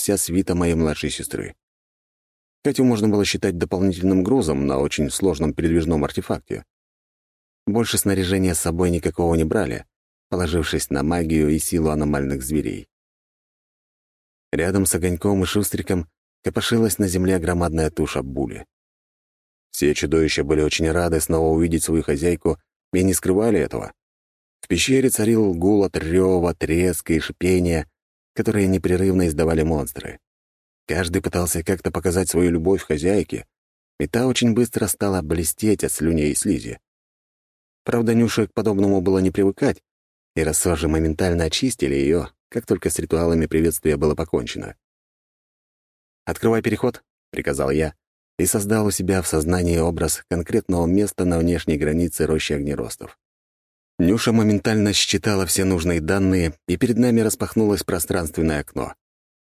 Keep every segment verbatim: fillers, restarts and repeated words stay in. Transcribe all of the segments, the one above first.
вся свита моей младшей сестры. Катю можно было считать дополнительным грузом на очень сложном передвижном артефакте. Больше снаряжения с собой никакого не брали, положившись на магию и силу аномальных зверей. Рядом с Огоньком и Шустриком копошилась на земле громадная туша Були. Все чудовища были очень рады снова увидеть свою хозяйку и не скрывали этого. В пещере царил гул от рёва, треска и шипения, которые непрерывно издавали монстры. Каждый пытался как-то показать свою любовь хозяйке, и та очень быстро стала блестеть от слюней и слизи. Правда, Нюше к подобному было не привыкать, и рассожи моментально очистили ее, как только с ритуалами приветствия было покончено. «Открывай переход», — приказал я, и создал у себя в сознании образ конкретного места на внешней границе рощи огнеростов. Нюша моментально считала все нужные данные, и перед нами распахнулось пространственное окно.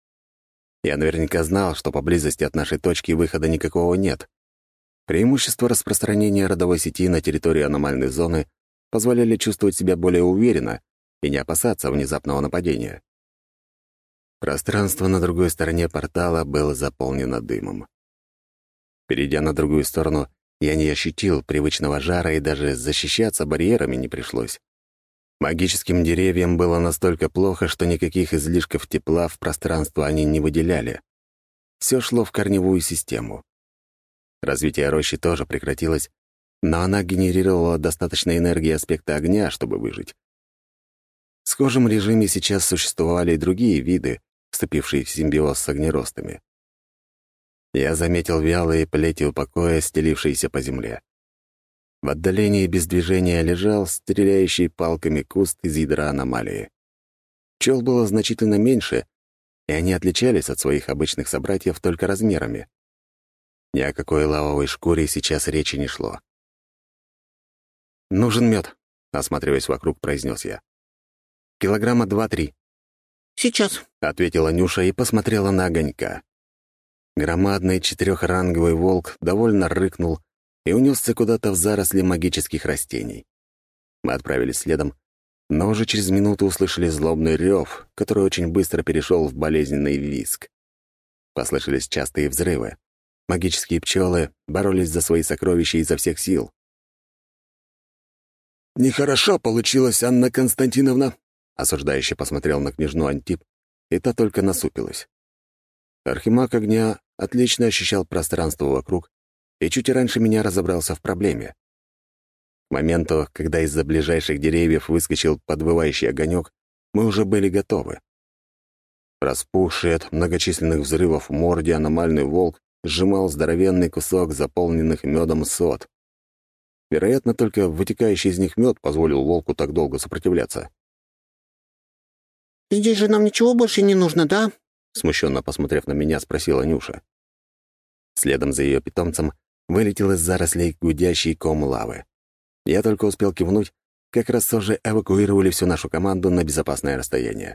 Я наверняка знал, что поблизости от нашей точки выхода никакого нет. Преимущества распространения родовой сети на территории аномальной зоны позволяли чувствовать себя более уверенно и не опасаться внезапного нападения. Пространство на другой стороне портала было заполнено дымом. Перейдя на другую сторону, я не ощутил привычного жара и даже защищаться барьерами не пришлось. Магическим деревьям было настолько плохо, что никаких излишков тепла в пространство они не выделяли. Все шло в корневую систему. Развитие рощи тоже прекратилось, но она генерировала достаточно энергии аспекта огня, чтобы выжить. В схожем режиме сейчас существовали и другие виды, вступившие в симбиоз с огнеростами. Я заметил вялые плети упокоя, стелившиеся по земле. В отдалении без движения лежал стреляющий палками куст из ядра аномалии. Пчел было значительно меньше, и они отличались от своих обычных собратьев только размерами. Ни о какой лавовой шкуре сейчас речи не шло. «Нужен мед», — осматриваясь вокруг, произнес я. «Килограмма два-три». «Сейчас», — ответила Нюша и посмотрела на Огонька. Громадный четырехранговый волк довольно рыкнул и унесся куда-то в заросли магических растений. Мы отправились следом, но уже через минуту услышали злобный рев, который очень быстро перешел в болезненный визг. Послышались частые взрывы. Магические пчелы боролись за свои сокровища изо всех сил. «Нехорошо получилось, Анна Константиновна», — осуждающе посмотрел на княжну Антип, и та только насупилась. Архимаг огня отлично ощущал пространство вокруг и чуть раньше меня разобрался в проблеме. К моменту, когда из-за ближайших деревьев выскочил подвывающий огонек, мы уже были готовы. Распухший от многочисленных взрывов в морде аномальный волк сжимал здоровенный кусок заполненных медом сот. Вероятно, только вытекающий из них мед позволил волку так долго сопротивляться. «Здесь же нам ничего больше не нужно, да?» Смущенно посмотрев на меня, спросила Нюша. Следом за ее питомцем вылетел из зарослей гудящий ком лавы. Я только успел кивнуть, как раз тоже эвакуировали всю нашу команду на безопасное расстояние.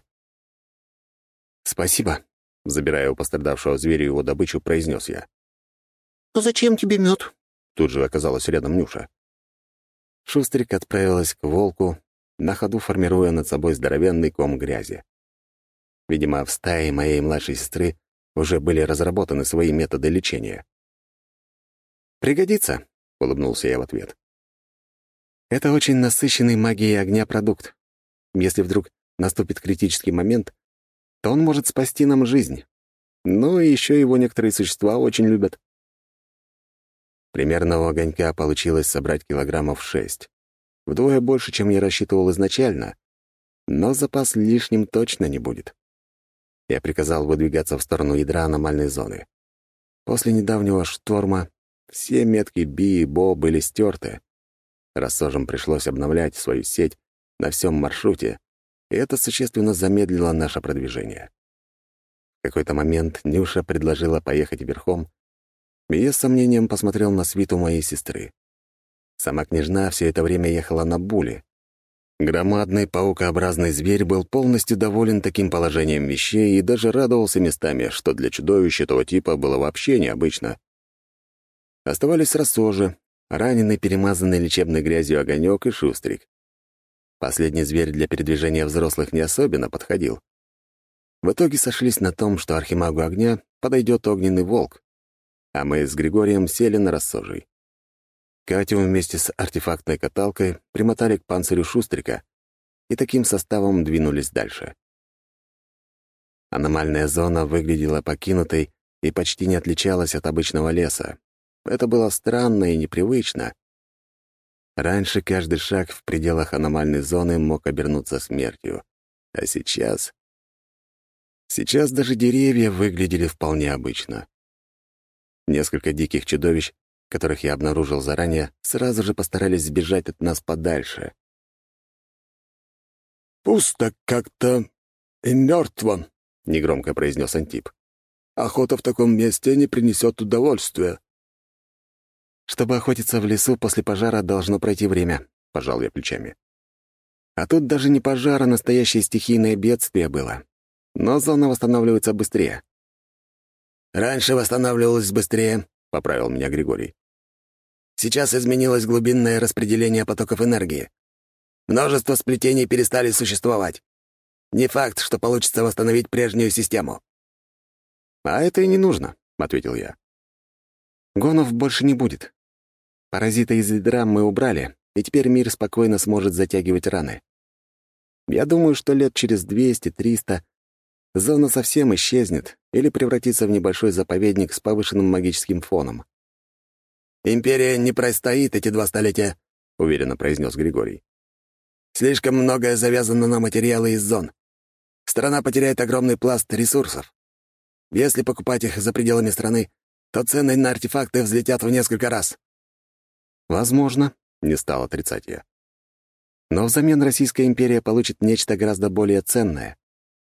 «Спасибо», — забирая у пострадавшего зверя его добычу, произнес я. «А зачем тебе мед?» Тут же оказалась рядом Нюша. Шустрик отправилась к волку, на ходу формируя над собой здоровенный ком грязи. Видимо, в стае моей младшей сестры уже были разработаны свои методы лечения. «Пригодится», — улыбнулся я в ответ. «Это очень насыщенный магией огня продукт. Если вдруг наступит критический момент, то он может спасти нам жизнь. Ну и еще его некоторые существа очень любят». Примерно у Огонька получилось собрать килограммов шесть. Вдвое больше, чем я рассчитывал изначально, но запас лишним точно не будет. Я приказал выдвигаться в сторону ядра аномальной зоны. После недавнего шторма все метки Би и Бо были стерты. Рассожам пришлось обновлять свою сеть на всем маршруте, и это существенно замедлило наше продвижение. В какой-то момент Нюша предложила поехать верхом, и я с сомнением посмотрел на свиту моей сестры. Сама княжна все это время ехала на Буле. Громадный паукообразный зверь был полностью доволен таким положением вещей и даже радовался местами, что для чудовища этого типа было вообще необычно. Оставались рассожи, раненый, перемазанный лечебной грязью Огонек и Шустрик. Последний зверь для передвижения взрослых не особенно подходил. В итоге сошлись на том, что архимагу огня подойдет огненный волк, а мы с Григорием сели на рассожий. Катю вместе с артефактной каталкой примотали к панцирю Шустрика и таким составом двинулись дальше. Аномальная зона выглядела покинутой и почти не отличалась от обычного леса. Это было странно и непривычно. Раньше каждый шаг в пределах аномальной зоны мог обернуться смертью. А сейчас... Сейчас даже деревья выглядели вполне обычно. Несколько диких чудовищ, которых я обнаружил заранее, сразу же постарались сбежать от нас подальше. «Пусто как-то и мертво», — негромко произнес Антип. «Охота в таком месте не принесет удовольствия». «Чтобы охотиться в лесу после пожара, должно пройти время», — пожал я плечами. А тут даже не пожар, а настоящее стихийное бедствие было. Но зона восстанавливается быстрее. «Раньше восстанавливалась быстрее», — поправил меня Григорий. «Сейчас изменилось глубинное распределение потоков энергии. Множество сплетений перестали существовать. Не факт, что получится восстановить прежнюю систему». «А это и не нужно», — ответил я. «Гонов больше не будет. Паразита из ядра мы убрали, и теперь мир спокойно сможет затягивать раны. Я думаю, что лет через двести-триста зона совсем исчезнет или превратится в небольшой заповедник с повышенным магическим фоном». «Империя не простоит эти два столетия», — уверенно произнес Григорий. «Слишком многое завязано на материалы из зон. Страна потеряет огромный пласт ресурсов. Если покупать их за пределами страны, то цены на артефакты взлетят в несколько раз». «Возможно», — не стал отрицать я. «Но взамен Российская империя получит нечто гораздо более ценное».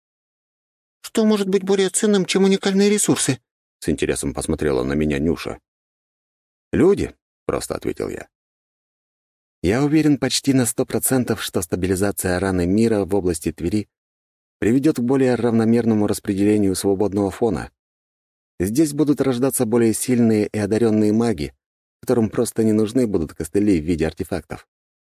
«Что может быть более ценным, чем уникальные ресурсы?» — с интересом посмотрела на меня Нюша. «Люди», — просто ответил я. «Я уверен почти на сто процентов, что стабилизация раны мира в области Твери приведет к более равномерному распределению свободного фона. Здесь будут рождаться более сильные и одаренные маги, которым просто не нужны будут костыли в виде артефактов.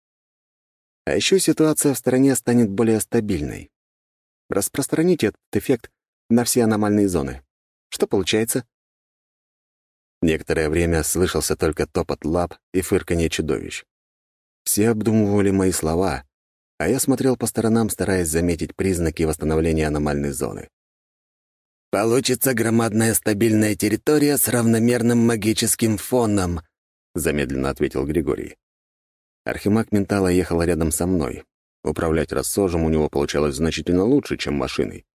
А еще ситуация в стране станет более стабильной. Распространите этот эффект на все аномальные зоны. Что получается?» Некоторое время слышался только топот лап и фырканье чудовищ. Все обдумывали мои слова, а я смотрел по сторонам, стараясь заметить признаки восстановления аномальной зоны. «Получится громадная стабильная территория с равномерным магическим фоном», — замедленно ответил Григорий. Архимаг Ментала ехал рядом со мной. Управлять рассожем у него получалось значительно лучше, чем машиной.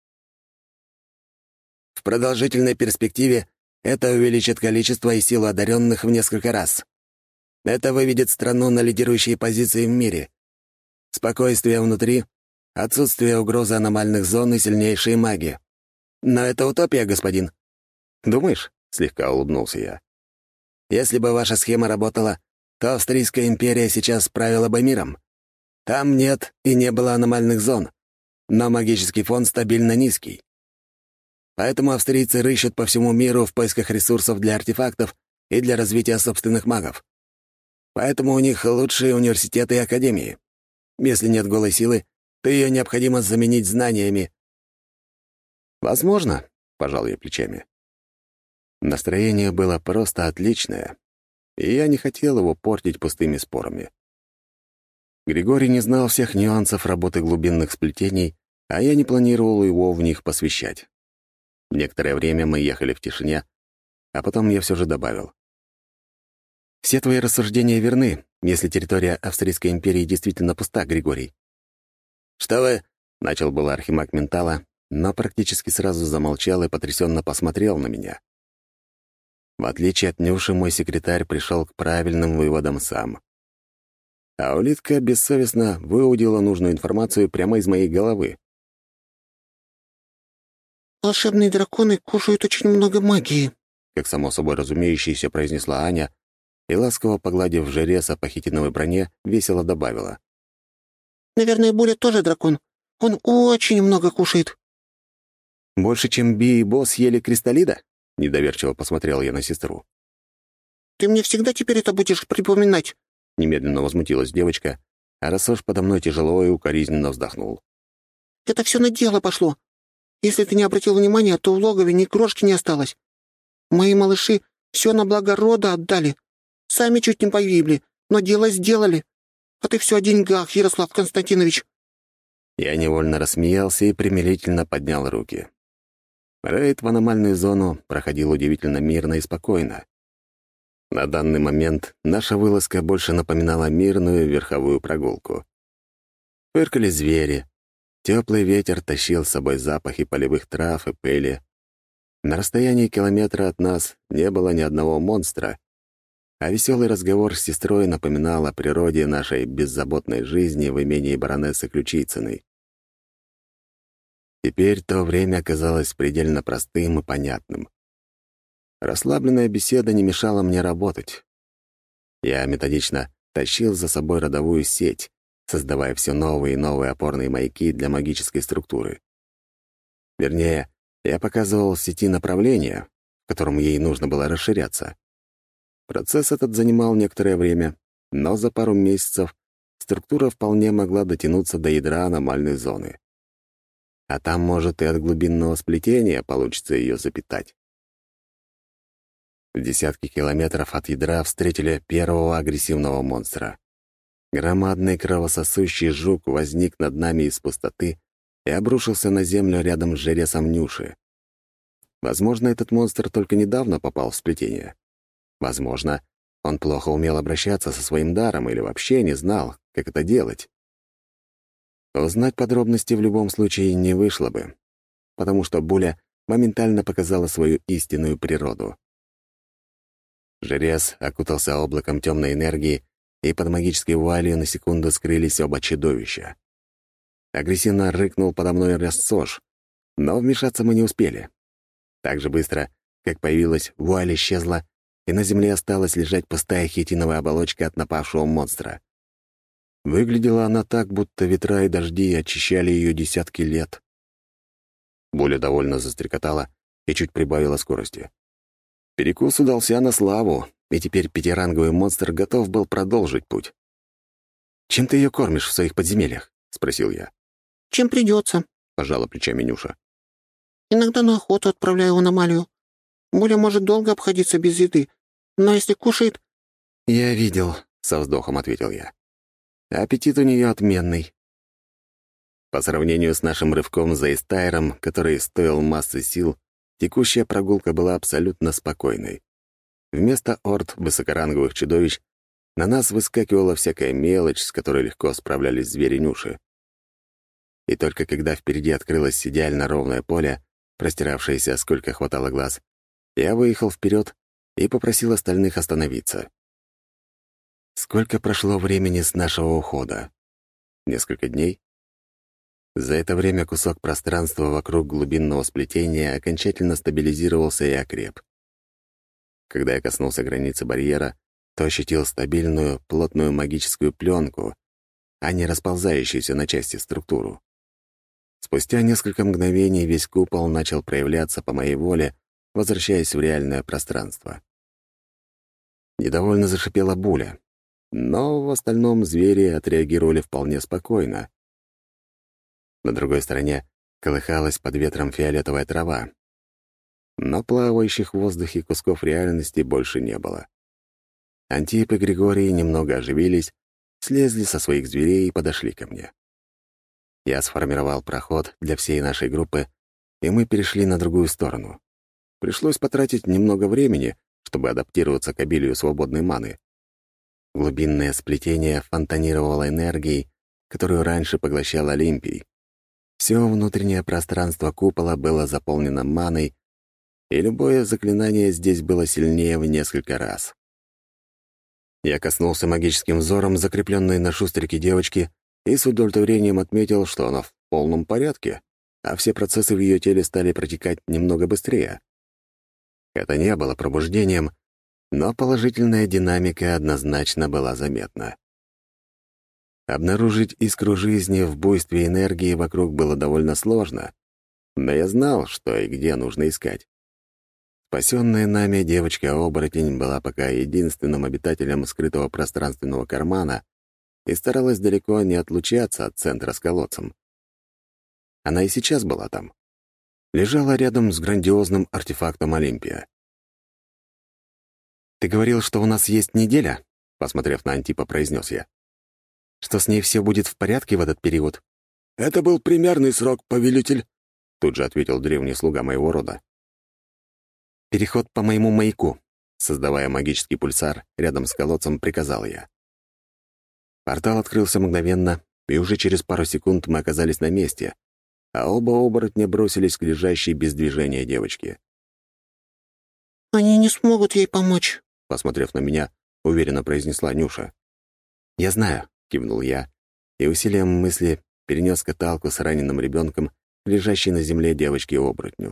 «В продолжительной перспективе это увеличит количество и силу одаренных в несколько раз. Это выведет страну на лидирующие позиции в мире. Спокойствие внутри, отсутствие угрозы аномальных зон и сильнейшие маги. Но это утопия, господин». «Думаешь?» — слегка улыбнулся я. «Если бы ваша схема работала, то Австрийская империя сейчас правила бы миром. Там нет и не было аномальных зон, но магический фон стабильно низкий. Поэтому австрийцы рыщут по всему миру в поисках ресурсов для артефактов и для развития собственных магов. Поэтому у них лучшие университеты и академии. Если нет голой силы, то ее необходимо заменить знаниями». «Возможно», — пожал я плечами. Настроение было просто отличное, и я не хотел его портить пустыми спорами. Григорий не знал всех нюансов работы глубинных сплетений, а я не планировал его в них посвящать. Некоторое время мы ехали в тишине, а потом я все же добавил. «Все твои рассуждения верны, если территория Австрийской империи действительно пуста, Григорий». «Что вы...» — начал был архимаг Ментала, но практически сразу замолчал и потрясенно посмотрел на меня. В отличие от Нюши, мой секретарь пришел к правильным выводам сам. А улитка бессовестно выудила нужную информацию прямо из моей головы. «Волшебные драконы кушают очень много магии», — как само собой разумеющееся произнесла Аня и, ласково погладив жереса по хитиновой броне, весело добавила. «Наверное, Буля тоже дракон. Он очень много кушает». «Больше, чем Би и Бо съели кристаллида?» — недоверчиво посмотрел я на сестру. «Ты мне всегда теперь это будешь припоминать?» — немедленно возмутилась девочка, а Рассож подо мной тяжело и укоризненно вздохнул. «Это все на дело пошло. Если ты не обратил внимания, то в логове ни крошки не осталось. Мои малыши все на благо рода отдали. Сами чуть не погибли, но дело сделали. А ты все о деньгах, Ярослав Константинович». Я невольно рассмеялся и примирительно поднял руки. Рейд в аномальную зону проходил удивительно мирно и спокойно. На данный момент наша вылазка больше напоминала мирную верховую прогулку. Фыркали звери, теплый ветер тащил с собой запахи полевых трав и пыли. На расстоянии километра от нас не было ни одного монстра, а веселый разговор с сестрой напоминал о природе нашей беззаботной жизни в имении баронессы Ключицыной. Теперь то время оказалось предельно простым и понятным. Расслабленная беседа не мешала мне работать. Я методично тащил за собой родовую сеть, создавая все новые и новые опорные маяки для магической структуры. Вернее, я показывал сети направления, в котором ей нужно было расширяться. Процесс этот занимал некоторое время, но за пару месяцев структура вполне могла дотянуться до ядра аномальной зоны. А там, может, и от глубинного сплетения получится ее запитать. В десятки километров от ядра встретили первого агрессивного монстра. Громадный кровососущий жук возник над нами из пустоты и обрушился на землю рядом с жересом Нюши. Возможно, этот монстр только недавно попал в сплетение. Возможно, он плохо умел обращаться со своим даром или вообще не знал, как это делать. Узнать подробности в любом случае не вышло бы, потому что Буля моментально показала свою истинную природу. Жерез окутался облаком темной энергии, и под магической вуалью на секунду скрылись оба чудовища. Агрессивно рыкнул подо мной Рассош, но вмешаться мы не успели. Так же быстро, как появилась, вуаль исчезла, и на земле осталась лежать пустая хитиновая оболочка от напавшего монстра. Выглядела она так, будто ветра и дожди очищали ее десятки лет. Буля довольно застрекотала и чуть прибавила скорости. Перекус удался на славу, и теперь пятиранговый монстр готов был продолжить путь. «Чем ты ее кормишь в своих подземельях?» — спросил я. «Чем придется», — пожала плечами Нюша. «Иногда на охоту отправляю в аномалию. Буля может долго обходиться без еды, но если кушает...» «Я видел», — со вздохом ответил я. «Аппетит у нее отменный». По сравнению с нашим рывком за Истайром, который стоил массы сил, текущая прогулка была абсолютно спокойной. Вместо орд высокоранговых чудовищ на нас выскакивала всякая мелочь, с которой легко справлялись звери-нюши. И только когда впереди открылось идеально ровное поле, простиравшееся, сколько хватало глаз, я выехал вперед и попросил остальных остановиться. Сколько прошло времени с нашего ухода? Несколько дней? За это время кусок пространства вокруг глубинного сплетения окончательно стабилизировался и окреп. Когда я коснулся границы барьера, то ощутил стабильную, плотную магическую пленку, а не расползающуюся на части структуру. Спустя несколько мгновений весь купол начал проявляться по моей воле, возвращаясь в реальное пространство. Недовольно зашипела Буля, но в остальном звери отреагировали вполне спокойно. На другой стороне колыхалась под ветром фиолетовая трава, но плавающих в воздухе кусков реальности больше не было. Антип и Григорий немного оживились, слезли со своих зверей и подошли ко мне. Я сформировал проход для всей нашей группы, и мы перешли на другую сторону. Пришлось потратить немного времени, чтобы адаптироваться к обилию свободной маны. Глубинное сплетение фонтанировало энергией, которую раньше поглощал Олимпий. Все внутреннее пространство купола было заполнено маной, и любое заклинание здесь было сильнее в несколько раз. Я коснулся магическим взором закрепленной на шустрике девочки и с удовлетворением отметил, что она в полном порядке, а все процессы в ее теле стали протекать немного быстрее. Это не было пробуждением, но положительная динамика однозначно была заметна. Обнаружить искру жизни в буйстве энергии вокруг было довольно сложно, но я знал, что и где нужно искать. Спасенная нами девочка-оборотень была пока единственным обитателем скрытого пространственного кармана и старалась далеко не отлучаться от центра с колодцем. Она и сейчас была там. лежала рядом с грандиозным артефактом Олимпия. «Ты говорил, что у нас есть неделя?» — посмотрев на Антипа, произнес я. «Что с ней все будет в порядке в этот период?» «Это был примерный срок, повелитель», — тут же ответил древний слуга моего рода. «Переход по моему маяку», — создавая магический пульсар, рядом с колодцем приказал я. Портал открылся мгновенно, и уже через пару секунд мы оказались на месте, а оба оборотня бросились к лежащей без движения девочке. «Они не смогут ей помочь», — посмотрев на меня, уверенно произнесла Нюша. «Я знаю», — кивнул я, и усилием мысли перенес каталку с раненым ребенком, лежащей на земле девочки-оборотню.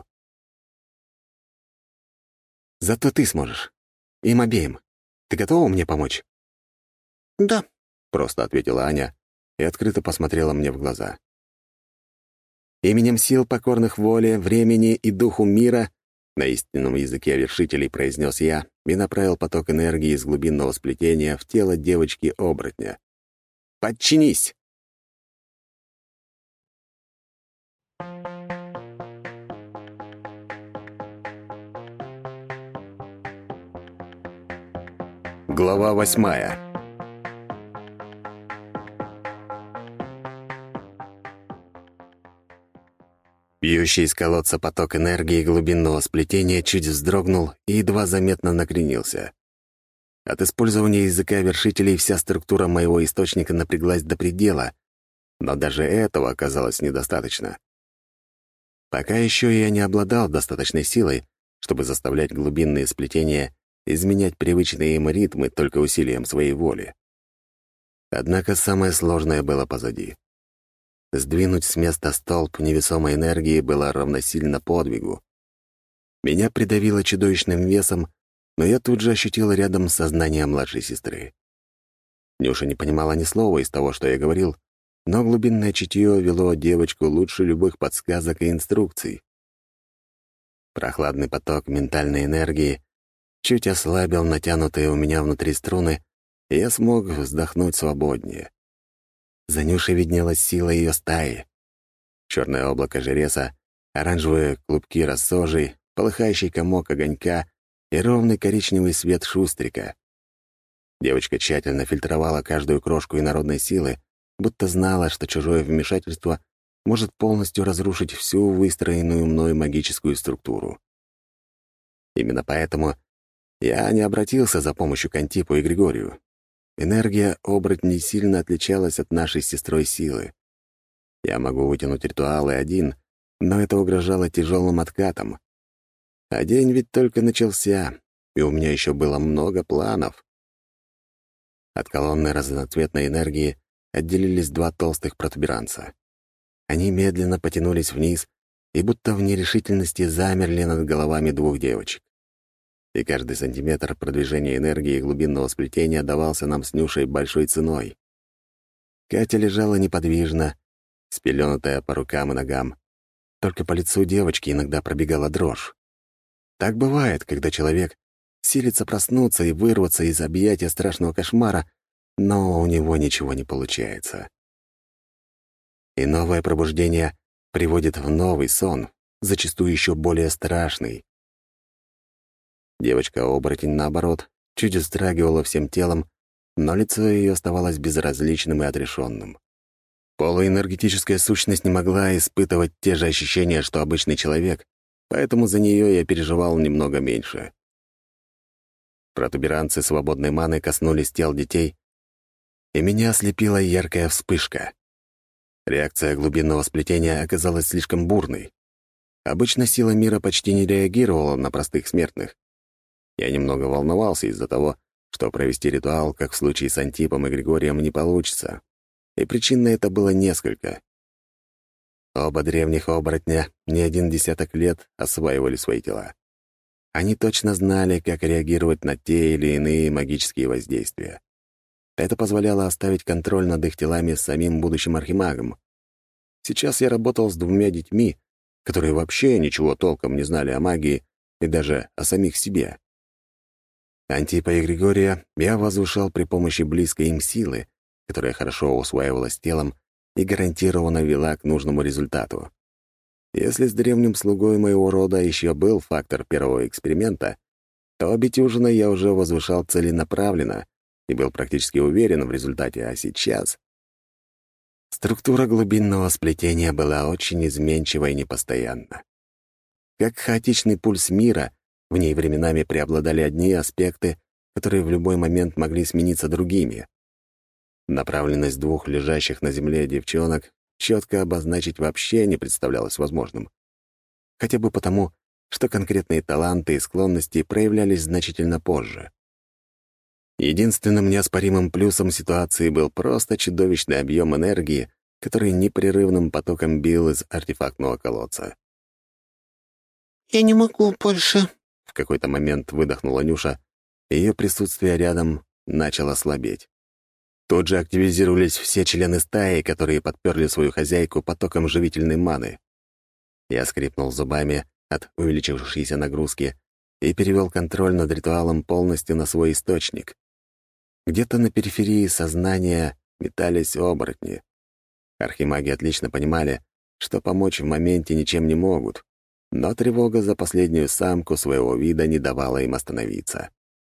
«Зато ты сможешь. Им обеим. Ты готова мне помочь?» «Да», — просто ответила Аня и открыто посмотрела мне в глаза. «Именем сил, покорных воле, времени и духу мира», на истинном языке вершителей произнес я и направил поток энергии из глубинного сплетения в тело девочки-оборотня. «Подчинись!» Глава восьмая. Бьющий из колодца поток энергии глубинного сплетения чуть вздрогнул и едва заметно накренился. От использования языка вершителей вся структура моего источника напряглась до предела, но даже этого оказалось недостаточно. Пока еще я не обладал достаточной силой, чтобы заставлять глубинные сплетения изменять привычные им ритмы только усилием своей воли. Однако самое сложное было позади. Сдвинуть с места столб невесомой энергии было равносильно подвигу. Меня придавило чудовищным весом, но я тут же ощутил рядом сознание младшей сестры. Нюша не понимала ни слова из того, что я говорил, но глубинное чутье вело девочку лучше любых подсказок и инструкций. Прохладный поток ментальной энергии чуть ослабил натянутые у меня внутри струны, и я смог вздохнуть свободнее. За Нюшей виднелась сила ее стаи. Черное облако жереса, оранжевые клубки рассожей, полыхающий комок огонька и ровный коричневый свет шустрика. Девочка тщательно фильтровала каждую крошку инородной силы, будто знала, что чужое вмешательство может полностью разрушить всю выстроенную мной магическую структуру. Именно поэтому я не обратился за помощью к Антипу и Григорию. Энергия оборотней сильно отличалась от нашей с сестрой силы. Я могу вытянуть ритуалы один, но это угрожало тяжелым откатом. А день ведь только начался, и у меня еще было много планов. От колонны разноцветной энергии отделились два толстых протуберанца. Они медленно потянулись вниз и будто в нерешительности замерли над головами двух девочек. И каждый сантиметр продвижения энергии глубинного сплетения давался нам с Нюшей большой ценой. Катя лежала неподвижно, спеленутая по рукам и ногам. Только по лицу девочки иногда пробегала дрожь. Так бывает, когда человек силится проснуться и вырваться из объятия страшного кошмара, но у него ничего не получается. И новое пробуждение приводит в новый сон, зачастую еще более страшный. Девочка-оборотень, наоборот, чуть вздрагивала всем телом, но лицо ее оставалось безразличным и отрешенным. Полуэнергетическая сущность не могла испытывать те же ощущения, что обычный человек, поэтому за нее я переживал немного меньше. Протуберанцы свободной маны коснулись тел детей, и меня ослепила яркая вспышка. Реакция глубинного сплетения оказалась слишком бурной. Обычно сила мира почти не реагировала на простых смертных. Я немного волновался из-за того, что провести ритуал, как в случае с Антипом и Григорием, не получится. И причин на это было несколько. Оба древних оборотня не один десяток лет осваивали свои тела. Они точно знали, как реагировать на те или иные магические воздействия. Это позволяло оставить контроль над их телами самим будущим архимагом. Сейчас я работал с двумя детьми, которые вообще ничего толком не знали о магии и даже о самих себе. Антипа и Григория я возвышал при помощи близкой им силы, которая хорошо усваивалась телом и гарантированно вела к нужному результату. Если с древним слугой моего рода еще был фактор первого эксперимента, то Бетюжина я уже возвышал целенаправленно и был практически уверен в результате, а сейчас... Структура глубинного сплетения была очень изменчива и непостоянна. Как хаотичный пульс мира, в ней временами преобладали одни аспекты, которые в любой момент могли смениться другими. Направленность двух лежащих на земле девчонок четко обозначить вообще не представлялось возможным. Хотя бы потому, что конкретные таланты и склонности проявлялись значительно позже. Единственным неоспоримым плюсом ситуации был просто чудовищный объем энергии, который непрерывным потоком бил из артефактного колодца. «Я не могу больше», — в какой-то момент выдохнула Нюша, и ее присутствие рядом начало слабеть. Тут же активизировались все члены стаи, которые подперли свою хозяйку потоком живительной маны. Я скрипнул зубами от увеличившейся нагрузки и перевел контроль над ритуалом полностью на свой источник. Где-то на периферии сознания метались оборотни. Архимаги отлично понимали, что помочь в моменте ничем не могут, но тревога за последнюю самку своего вида не давала им остановиться.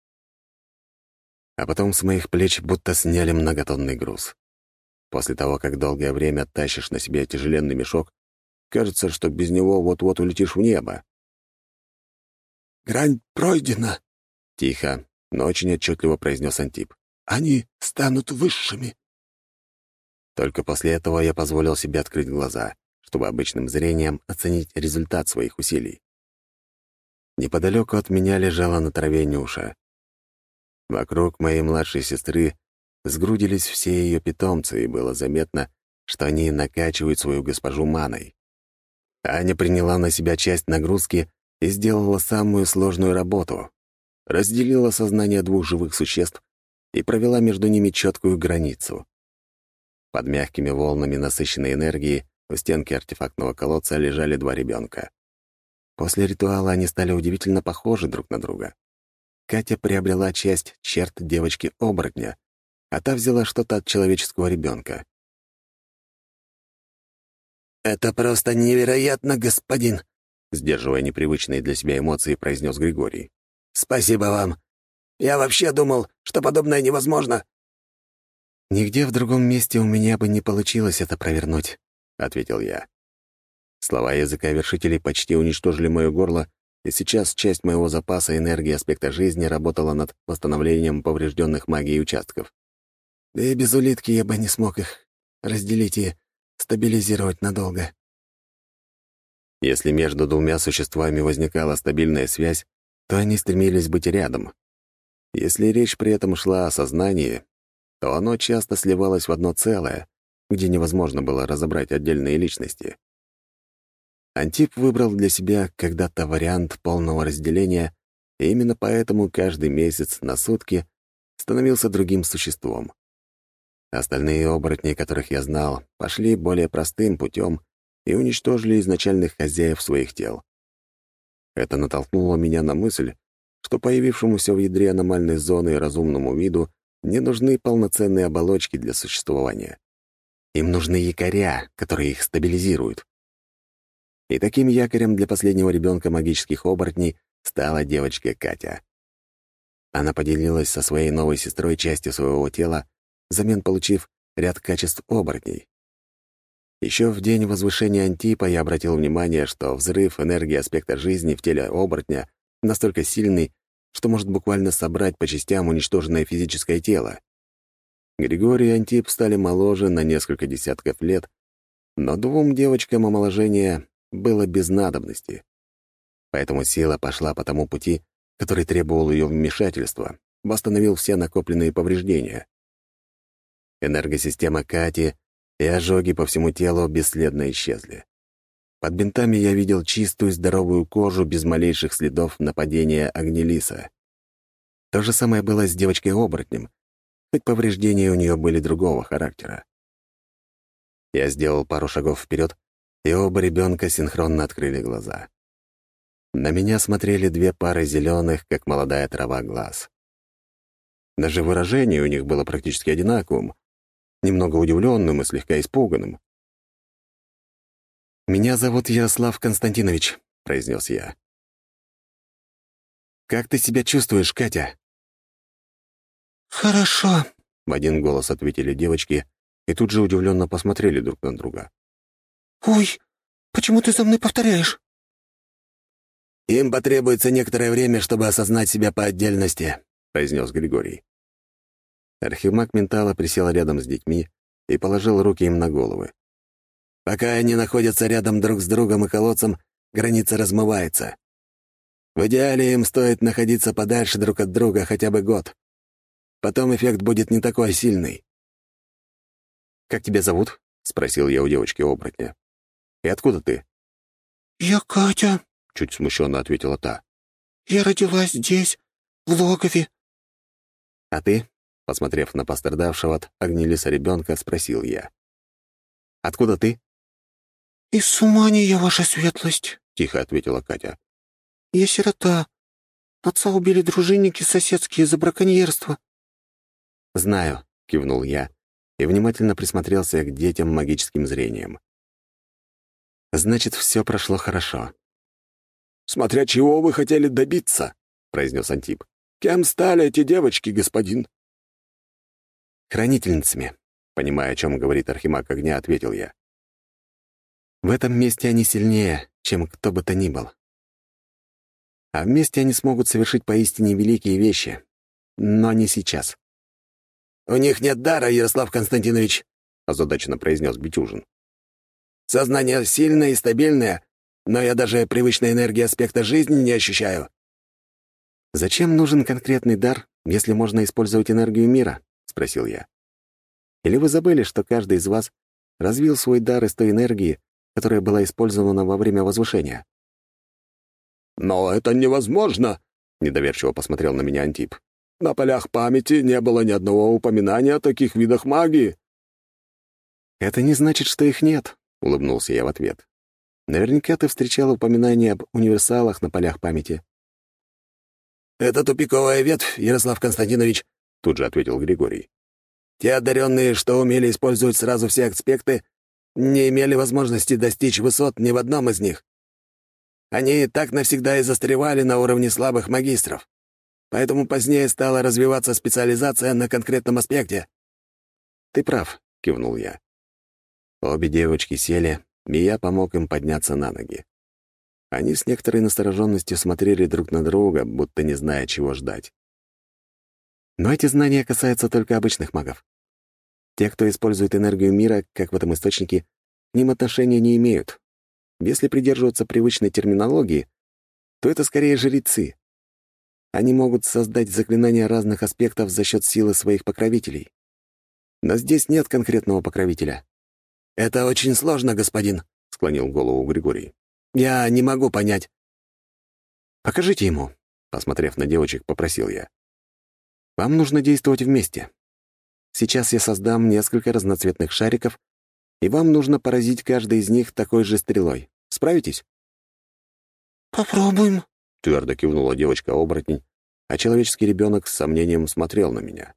А потом с моих плеч будто сняли многотонный груз. После того, как долгое время тащишь на себе тяжеленный мешок, кажется, что без него вот-вот улетишь в небо. «Грань пройдена», — тихо, но очень отчетливо произнес Антип. «Они станут высшими». Только после этого я позволил себе открыть глаза, чтобы обычным зрением оценить результат своих усилий. Неподалеку от меня лежала на траве Нюша. Вокруг моей младшей сестры сгрудились все ее питомцы, и было заметно, что они накачивают свою госпожу маной. Аня приняла на себя часть нагрузки и сделала самую сложную работу. Разделила сознание двух живых существ и провела между ними четкую границу. Под мягкими волнами насыщенной энергии у стенки артефактного колодца лежали два ребенка. После ритуала они стали удивительно похожи друг на друга. Катя приобрела часть черт девочки-оборотня, а та взяла что-то от человеческого ребенка. «Это просто невероятно, господин!» Сдерживая непривычные для себя эмоции, произнес Григорий. «Спасибо вам. Я вообще думал, что подобное невозможно». «Нигде в другом месте у меня бы не получилось это провернуть», — ответил я. Слова языка вершителей почти уничтожили мое горло, и сейчас часть моего запаса энергии аспекта жизни работала над восстановлением поврежденных магией участков. Да и без улитки я бы не смог их разделить и стабилизировать надолго. Если между двумя существами возникала стабильная связь, то они стремились быть рядом. Если речь при этом шла о сознании, то оно часто сливалось в одно целое, где невозможно было разобрать отдельные личности. Антип выбрал для себя когда-то вариант полного разделения, и именно поэтому каждый месяц на сутки становился другим существом. Остальные оборотни, которых я знал, пошли более простым путем и уничтожили изначальных хозяев своих тел. Это натолкнуло меня на мысль, что появившемуся в ядре аномальной зоны разумному виду не нужны полноценные оболочки для существования. Им нужны якоря, которые их стабилизируют. И таким якорем для последнего ребенка магических оборотней стала девочка Катя. Она поделилась со своей новой сестрой частью своего тела, взамен получив ряд качеств оборотней. Еще в день возвышения Антипа я обратил внимание, что взрыв энергии аспекта жизни в теле оборотня настолько сильный, что может буквально собрать по частям уничтоженное физическое тело. Григорий и Антип стали моложе на несколько десятков лет, но двум девочкам омоложения было без надобности. Поэтому сила пошла по тому пути, который требовал ее вмешательства, восстановил все накопленные повреждения. Энергосистема Кати и ожоги по всему телу бесследно исчезли. Под бинтами я видел чистую здоровую кожу без малейших следов нападения Агнелиса. То же самое было с девочкой-оборотнем, хоть повреждения у нее были другого характера. Я сделал пару шагов вперед, и оба ребенка синхронно открыли глаза. На меня смотрели две пары зеленых, как молодая трава, глаз. Даже выражение у них было практически одинаковым, немного удивленным и слегка испуганным. «Меня зовут Ярослав Константинович», — произнес я. «Как ты себя чувствуешь, Катя?» «Хорошо», — в один голос ответили девочки и тут же удивленно посмотрели друг на друга. «Ой, почему ты за мной повторяешь?» «Им потребуется некоторое время, чтобы осознать себя по отдельности», — произнес Григорий. Архимаг Ментала присел рядом с детьми и положил руки им на головы. «Пока они находятся рядом друг с другом и колодцем, граница размывается. В идеале им стоит находиться подальше друг от друга хотя бы год. Потом эффект будет не такой сильный». «Как тебя зовут?» — спросил я у девочки-оборотня. «И откуда ты?» «Я Катя», — чуть смущенно ответила та. «Я родилась здесь, в логове». «А ты?» — посмотрев на пострадавшего от огнелиса ребенка, спросил я. «Откуда ты?» «Из Сумания, ваша светлость», — тихо ответила Катя. «Я сирота. Отца убили дружинники соседские за браконьерство». «Знаю», — кивнул я и внимательно присмотрелся к детям магическим зрением. «Значит, все прошло хорошо». «Смотря чего вы хотели добиться», — произнес Антип. «Кем стали эти девочки, господин?» «Хранительницами», — понимая, о чем говорит Архимаг Огня, ответил я. «В этом месте они сильнее, чем кто бы то ни был. А вместе они смогут совершить поистине великие вещи, но не сейчас». «У них нет дара, Ярослав Константинович», — озадаченно произнес Битюжин. «Сознание сильное и стабильное, но я даже привычной энергии аспекта жизни не ощущаю». «Зачем нужен конкретный дар, если можно использовать энергию мира?» — спросил я. «Или вы забыли, что каждый из вас развил свой дар из той энергии, которая была использована во время возвышения?» «Но это невозможно», — недоверчиво посмотрел на меня Антип. «На полях памяти не было ни одного упоминания о таких видах магии». «Это не значит, что их нет», — улыбнулся я в ответ. «Наверняка ты встречал упоминания об универсалах на полях памяти». «Это тупиковая ветвь, Ярослав Константинович», — тут же ответил Григорий. «Те одаренные, что умели использовать сразу все аспекты, не имели возможности достичь высот ни в одном из них. Они так навсегда и застревали на уровне слабых магистров. Поэтому позднее стала развиваться специализация на конкретном аспекте». «Ты прав», — кивнул я. Обе девочки сели, и я помог им подняться на ноги. Они с некоторой настороженностью смотрели друг на друга, будто не зная, чего ждать. Но эти знания касаются только обычных магов. Те, кто использует энергию мира, как в этом источнике, к ним отношения не имеют. Если придерживаться привычной терминологии, то это скорее жрецы. Они могут создать заклинания разных аспектов за счет силы своих покровителей. Но здесь нет конкретного покровителя. «Это очень сложно, господин», — склонил голову Григорий. «Я не могу понять». «Покажите ему», — посмотрев на девочек, попросил я. «Вам нужно действовать вместе. Сейчас я создам несколько разноцветных шариков, и вам нужно поразить каждый из них такой же стрелой. Справитесь?» «Попробуем», — твердо кивнула девочка-оборотень, а человеческий ребенок с сомнением смотрел на меня.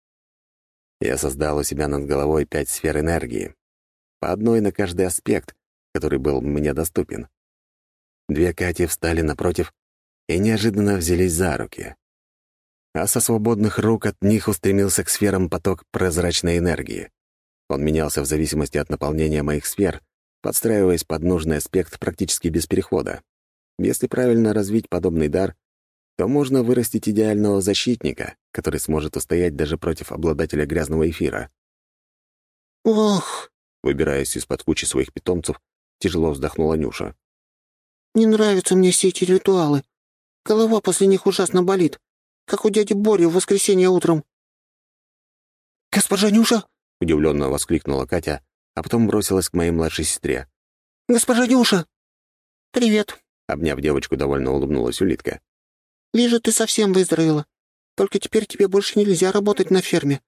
Я создал у себя над головой пять сфер энергии, по одной на каждый аспект, который был мне доступен. Две Кати встали напротив и неожиданно взялись за руки. А со свободных рук от них устремился к сферам поток прозрачной энергии. Он менялся в зависимости от наполнения моих сфер, подстраиваясь под нужный аспект практически без перехода. Если правильно развить подобный дар, то можно вырастить идеального защитника, который сможет устоять даже против обладателя грязного эфира. «Ох, Выбираясь из-под кучи своих питомцев, тяжело вздохнула Нюша. не нравятся мне все эти ритуалы. Голова после них ужасно болит, как у дяди Бори в воскресенье утром». «Госпожа Нюша!» — удивленно воскликнула Катя, а потом бросилась к моей младшей сестре. «Госпожа Нюша!» «Привет!» — обняв девочку, довольно улыбнулась улитка. «Вижу, ты совсем выздоровела. Только теперь тебе больше нельзя работать на ферме».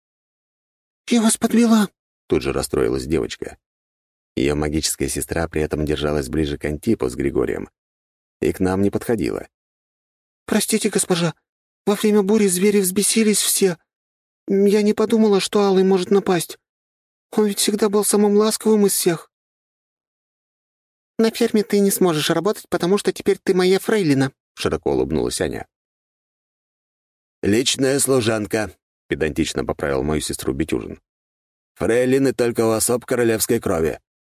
«Я вас подвела!» — тут же расстроилась девочка. Ее магическая сестра при этом держалась ближе к Антипу с Григорием и к нам не подходила. «Простите, госпожа, во время бури звери взбесились все. Я не подумала, что Алый может напасть. Он ведь всегда был самым ласковым из всех». «На ферме ты не сможешь работать, потому что теперь ты моя фрейлина», — широко улыбнулась Аня. «Личная служанка», — педантично поправил мою сестру Бетюжин. «Фрейлины только у особ королевской крови».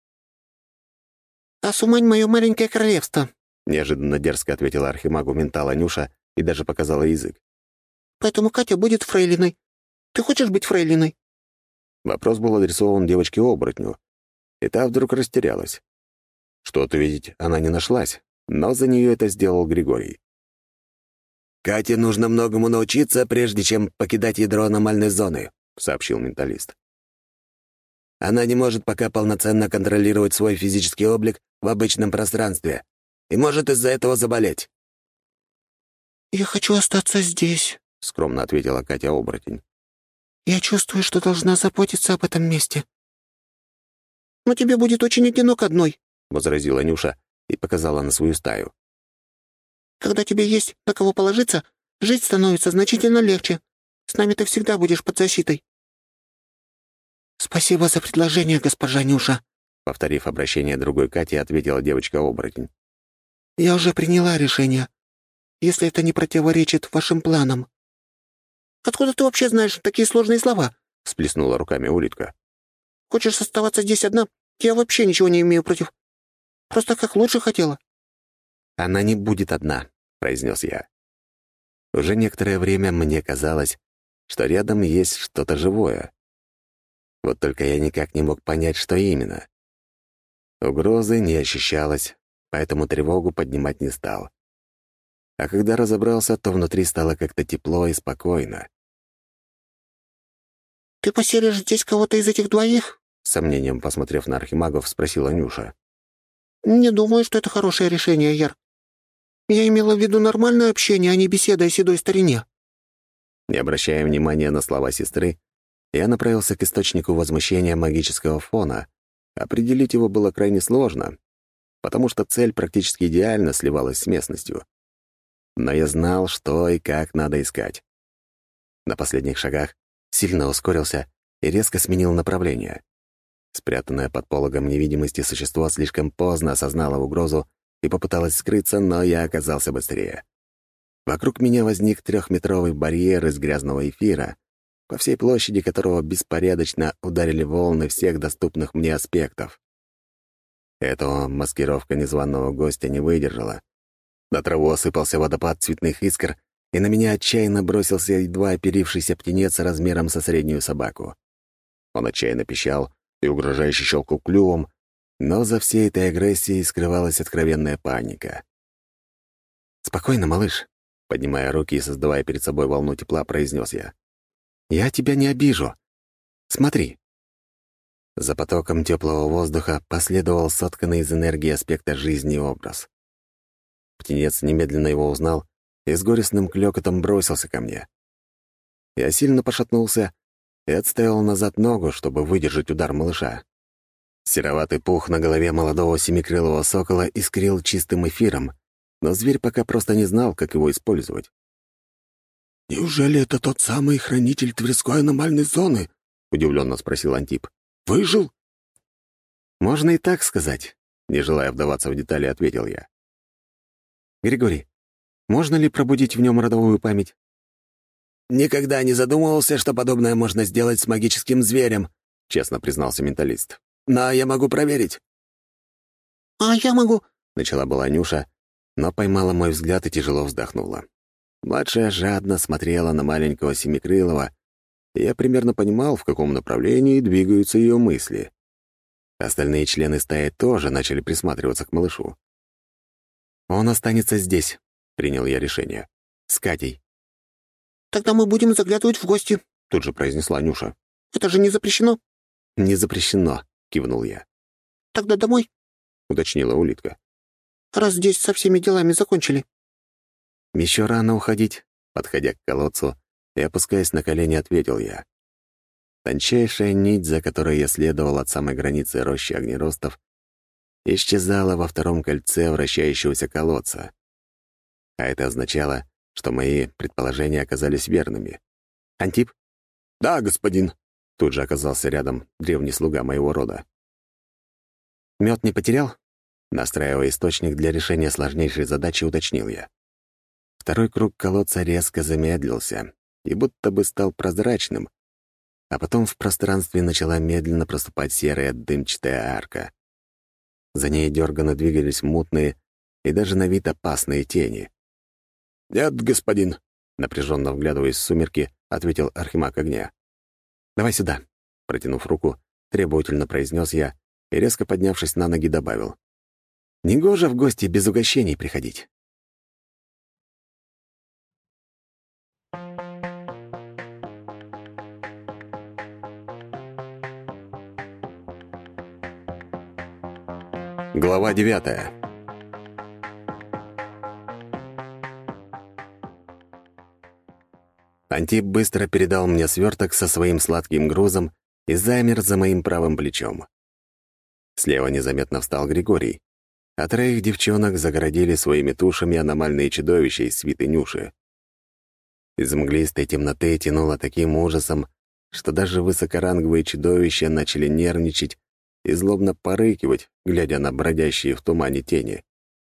«А Сумань — мое маленькое королевство», — неожиданно дерзко ответила архимагу ментала Нюша и даже показала язык. «поэтому Катя будет фрейлиной. Ты хочешь быть фрейлиной?» Вопрос был адресован девочке-оборотню, и та вдруг растерялась. Что-то видеть она не нашлась, но за нее это сделал Григорий. «Кате нужно многому научиться, прежде чем покидать ядро аномальной зоны», — сообщил менталист. «Она не может пока полноценно контролировать свой физический облик в обычном пространстве и может из-за этого заболеть». «Я хочу остаться здесь», — скромно ответила Катя-оборотень. «Я чувствую, что должна заботиться об этом месте». «Но тебе будет очень одиноко одной», — возразила Нюша и показала на свою стаю. «Когда тебе есть на кого положиться, жить становится значительно легче. С нами ты всегда будешь под защитой». «Спасибо за предложение, госпожа Нюша», — повторив обращение другой Кати, ответила девочка-оборотень. «Я уже приняла решение, если это не противоречит вашим планам». «Откуда ты вообще знаешь такие сложные слова?» — всплеснула руками улитка. «Хочешь оставаться здесь одна? Я вообще ничего не имею против. Просто как лучше хотела». «Она не будет одна», — произнес я. Уже некоторое время мне казалось, что рядом есть что-то живое. Вот только я никак не мог понять, что именно. Угрозы не ощущалось, поэтому тревогу поднимать не стал. А когда разобрался, то внутри стало как-то тепло и спокойно. «Ты поселишь здесь кого-то из этих двоих?» — с сомнением посмотрев на архимагов, спросила Нюша. «Не думаю, что это хорошее решение, Яр. Я имела в виду нормальное общение, а не беседа о седой старине». Не обращая внимания на слова сестры, я направился к источнику возмущения магического фона. Определить его было крайне сложно, потому что цель практически идеально сливалась с местностью. Но я знал, что и как надо искать. На последних шагах сильно ускорился и резко сменил направление. Спрятанное под пологом невидимости существо слишком поздно осознало угрозу и попыталось скрыться, но я оказался быстрее. Вокруг меня возник трехметровый барьер из грязного эфира, по всей площади которого беспорядочно ударили волны всех доступных мне аспектов. Этого маскировка незваного гостя не выдержала. На траву осыпался водопад цветных искр, и на меня отчаянно бросился едва оперившийся птенец размером со среднюю собаку. Он отчаянно пищал и угрожающе щелкал клювом, но за всей этой агрессией скрывалась откровенная паника. «Спокойно, малыш», — поднимая руки и создавая перед собой волну тепла, произнес я. «Я тебя не обижу. Смотри». За потоком теплого воздуха последовал сотканный из энергии аспекта жизни образ. Птенец немедленно его узнал и с горестным клёкотом бросился ко мне. Я сильно пошатнулся и отставил назад ногу, чтобы выдержать удар малыша. Сероватый пух на голове молодого семикрылого сокола искрил чистым эфиром, но зверь пока просто не знал, как его использовать. «Неужели это тот самый хранитель Тверской аномальной зоны?» — удивленно спросил Антип. «Выжил?» «Можно и так сказать», — не желая вдаваться в детали, ответил я. «Григорий, можно ли пробудить в нем родовую память?» «Никогда не задумывался, что подобное можно сделать с магическим зверем», — честно признался менталист. «Но я могу проверить». «А я могу...» — начала была Нюша, но поймала мой взгляд и тяжело вздохнула. Младшая жадно смотрела на маленького Семикрылого, и я примерно понимал, в каком направлении двигаются ее мысли. Остальные члены стаи тоже начали присматриваться к малышу. «Он останется здесь», — принял я решение. «С Катей». «Тогда мы будем заглядывать в гости», — тут же произнесла Нюша. «Это же не запрещено». «Не запрещено», — кивнул я. «Тогда домой», — уточнила улитка. «раз здесь со всеми делами закончили». «Еще рано уходить», — подходя к колодцу и опускаясь на колени, ответил я. Тончайшая нить, за которой я следовал от самой границы рощи огнеростов, исчезала во втором кольце вращающегося колодца. А это означало, что мои предположения оказались верными. «Антип?» «Да, господин», — тут же оказался рядом древний слуга моего рода. «Мед не потерял?» Настраивая источник для решения сложнейшей задачи, уточнил я. Второй круг колодца резко замедлился и будто бы стал прозрачным, а потом в пространстве начала медленно проступать серая дымчатая арка. За ней дерганно двигались мутные и даже на вид опасные тени. «Нет, господин», — напряженно вглядываясь в сумерки, ответил Архимаг Огня. «Давай сюда», — протянув руку, требовательно произнес я и, резко поднявшись на ноги, добавил. «Негоже в гости без угощений приходить». Глава девятая. Антип быстро передал мне сверток со своим сладким грузом и замер за моим правым плечом. Слева незаметно встал Григорий, а троих девчонок загородили своими тушами аномальные чудовища из свиты Нюши. Из мглистой темноты тянуло таким ужасом, что даже высокоранговые чудовища начали нервничать и злобно порыкивать, глядя на бродящие в тумане тени.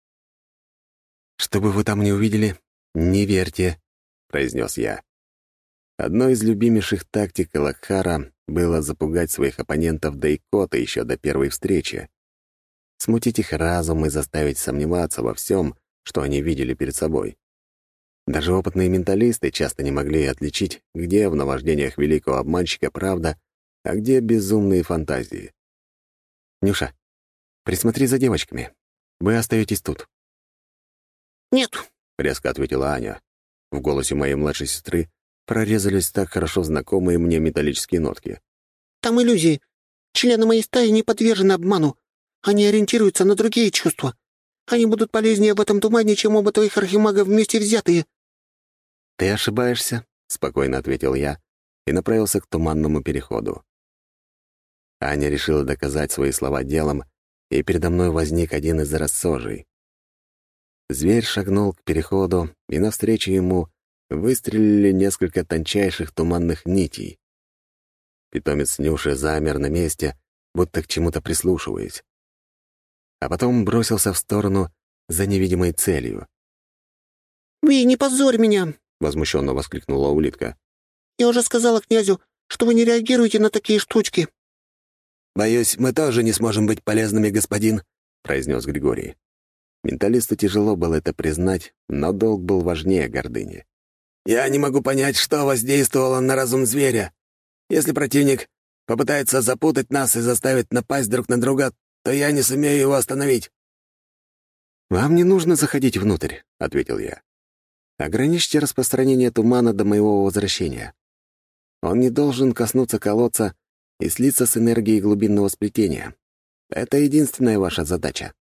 «Что бы вы там ни увидели, не верьте», — произнес я. Одной из любимейших тактик Лакхара было запугать своих оппонентов до икоты еще до первой встречи, смутить их разум и заставить сомневаться во всем, что они видели перед собой. Даже опытные менталисты часто не могли отличить, где в наваждениях великого обманщика правда, а где безумные фантазии. «Нюша, присмотри за девочками. Вы остаетесь тут». «Нет», — резко ответила Аня. В голосе моей младшей сестры прорезались так хорошо знакомые мне металлические нотки. «там иллюзии. Члены моей стаи не подвержены обману. Они ориентируются на другие чувства. Они будут полезнее в этом тумане, чем оба твоих архимага вместе взятые». «Ты ошибаешься», — спокойно ответил я и направился к туманному переходу. Аня решила доказать свои слова делом, и передо мной возник один из рассожей. Зверь шагнул к переходу, и навстречу ему выстрелили несколько тончайших туманных нитей. Питомец Нюши замер на месте, будто к чему-то прислушиваясь. А потом бросился в сторону за невидимой целью. «Ви, не позорь меня!» — возмущенно воскликнула улитка. «Я уже сказала князю, что вы не реагируете на такие штучки». «Боюсь, мы тоже не сможем быть полезными, господин», — произнес Григорий. Менталисту тяжело было это признать, но долг был важнее гордыни. «Я не могу понять, что воздействовало на разум зверя. Если противник попытается запутать нас и заставить напасть друг на друга, то я не сумею его остановить». «Вам не нужно заходить внутрь», — ответил я. «Ограничьте распространение тумана до моего возвращения. Он не должен коснуться колодца и слиться с энергией глубинного сплетения. Это единственная ваша задача».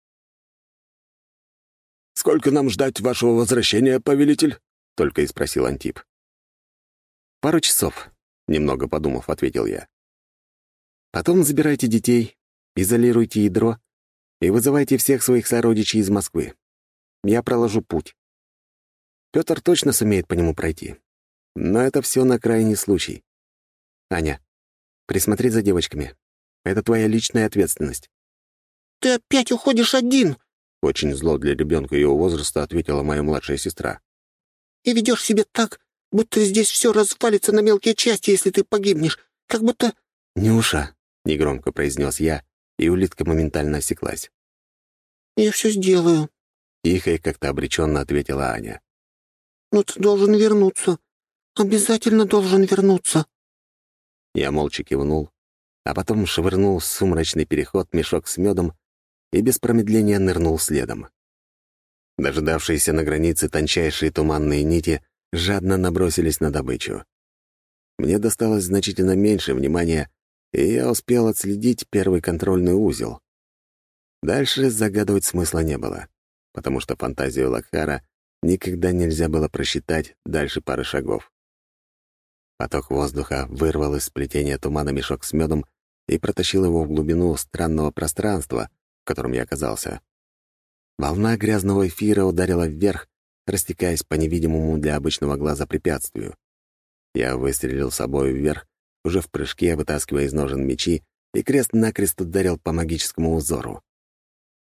«Сколько нам ждать вашего возвращения, повелитель?» — только и спросил Антип. «Пару часов», — немного подумав, ответил я. «Потом забирайте детей, изолируйте ядро и вызывайте всех своих сородичей из Москвы. Я проложу путь. Петр точно сумеет по нему пройти. Но это все на крайний случай. Аня, присмотри за девочками. Это твоя личная ответственность». «Ты опять уходишь один!» — очень зло для ребенка его возраста ответила моя младшая сестра. «И ведешь себя так, будто здесь все развалится на мелкие части, если ты погибнешь. Как будто...» «Нюша!» — негромко произнес я, и улитка моментально осеклась. «Я все сделаю», — тихо и как-то обреченно ответила Аня. «Но ты должен вернуться. Обязательно должен вернуться». Я молча кивнул, а потом швырнул в сумрачный переход мешок с медом и без промедления нырнул следом. Дожидавшиеся на границе тончайшие туманные нити жадно набросились на добычу. Мне досталось значительно меньше внимания, и я успел отследить первый контрольный узел. Дальше загадывать смысла не было, потому что фантазию Лакхара никогда нельзя было просчитать дальше пары шагов. Поток воздуха вырвал из сплетения тумана мешок с медом и протащил его в глубину странного пространства, в котором я оказался. Волна грязного эфира ударила вверх, растекаясь по невидимому для обычного глаза препятствию. Я выстрелил собой вверх, уже в прыжке, вытаскивая из ножен мечи, и крест-накрест ударил по магическому узору.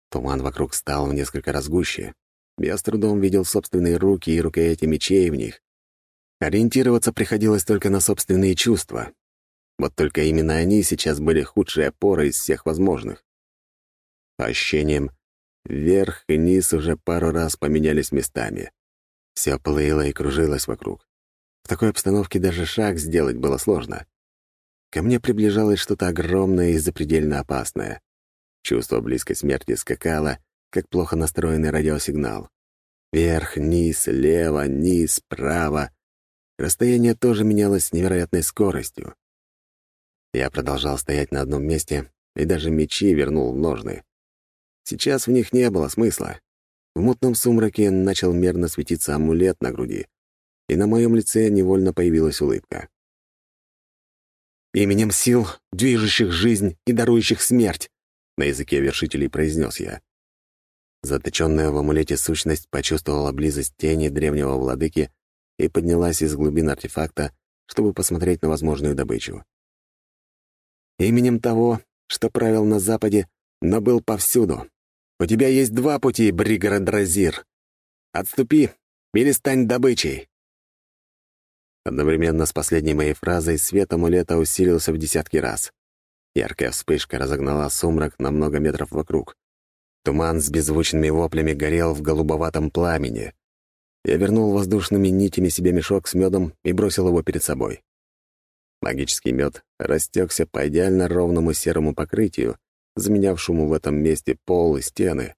Туман вокруг стал в несколько раз гуще. Я с трудом видел собственные руки и рукояти мечей в них. Ориентироваться приходилось только на собственные чувства. Вот только именно они сейчас были худшей опорой из всех возможных. По ощущениям, вверх и низ уже пару раз поменялись местами. Все плыло и кружилось вокруг. В такой обстановке даже шаг сделать было сложно. Ко мне приближалось что-то огромное и запредельно опасное. Чувство близкой смерти скакало, как плохо настроенный радиосигнал. Вверх, низ, лево, низ, право. Расстояние тоже менялось с невероятной скоростью. Я продолжал стоять на одном месте и даже мечи вернул в ножны. Сейчас в них не было смысла. В мутном сумраке начал мерно светиться амулет на груди, и на моем лице невольно появилась улыбка. «Именем сил, движущих жизнь и дарующих смерть», — на языке вершителей произнес я. Заточенная в амулете сущность почувствовала близость тени древнего владыки и поднялась из глубин артефакта, чтобы посмотреть на возможную добычу. «Именем того, что правил на Западе, но был повсюду. У тебя есть два пути, Бригар-Дразир. Отступи или стань добычей». Одновременно с последней моей фразой свет амулета усилился в десятки раз. Яркая вспышка разогнала сумрак на много метров вокруг. Туман с беззвучными воплями горел в голубоватом пламени. Я вернул воздушными нитями себе мешок с медом и бросил его перед собой. Магический мед растекся по идеально ровному серому покрытию, заменявшему в этом месте пол и стены.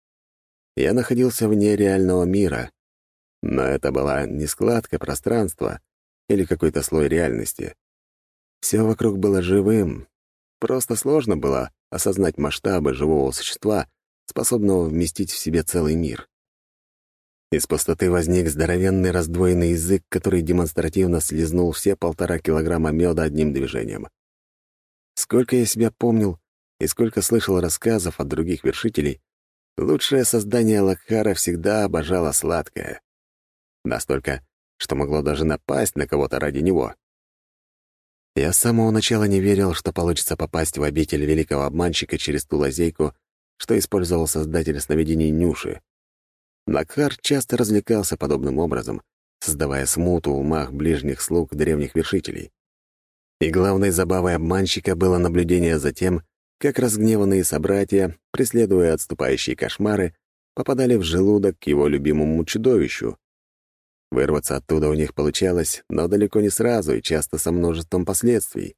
Я находился вне реального мира, но это была не складка пространства или какой-то слой реальности. Все вокруг было живым. Просто сложно было осознать масштабы живого существа, способного вместить в себе целый мир. Из пустоты возник здоровенный раздвоенный язык, который демонстративно слезнул все полтора килограмма меда одним движением. Сколько я себя помнил и сколько слышал рассказов от других вершителей, лучшее создание Лакхара всегда обожало сладкое. Настолько, что могло даже напасть на кого-то ради него. Я с самого начала не верил, что получится попасть в обитель великого обманщика через ту лазейку, что использовал создатель сновидений Нюши. Лакхар часто развлекался подобным образом, создавая смуту в умах ближних слуг древних вершителей. И главной забавой обманщика было наблюдение за тем, как разгневанные собратья, преследуя отступающие кошмары, попадали в желудок к его любимому чудовищу. Вырваться оттуда у них получалось, но далеко не сразу и часто со множеством последствий.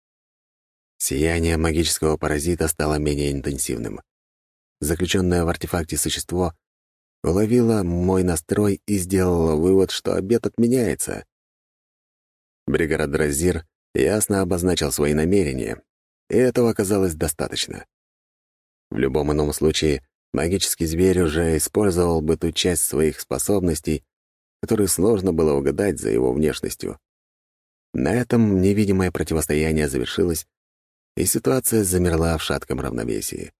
Сияние магического паразита стало менее интенсивным. Заключенное в артефакте существо уловило мой настрой и сделало вывод, что обет отменяется. Бригар-Дразир ясно обозначил свои намерения, и этого оказалось достаточно. В любом ином случае, магический зверь уже использовал бы ту часть своих способностей, которую сложно было угадать за его внешностью. На этом невидимое противостояние завершилось, и ситуация замерла в шатком равновесии.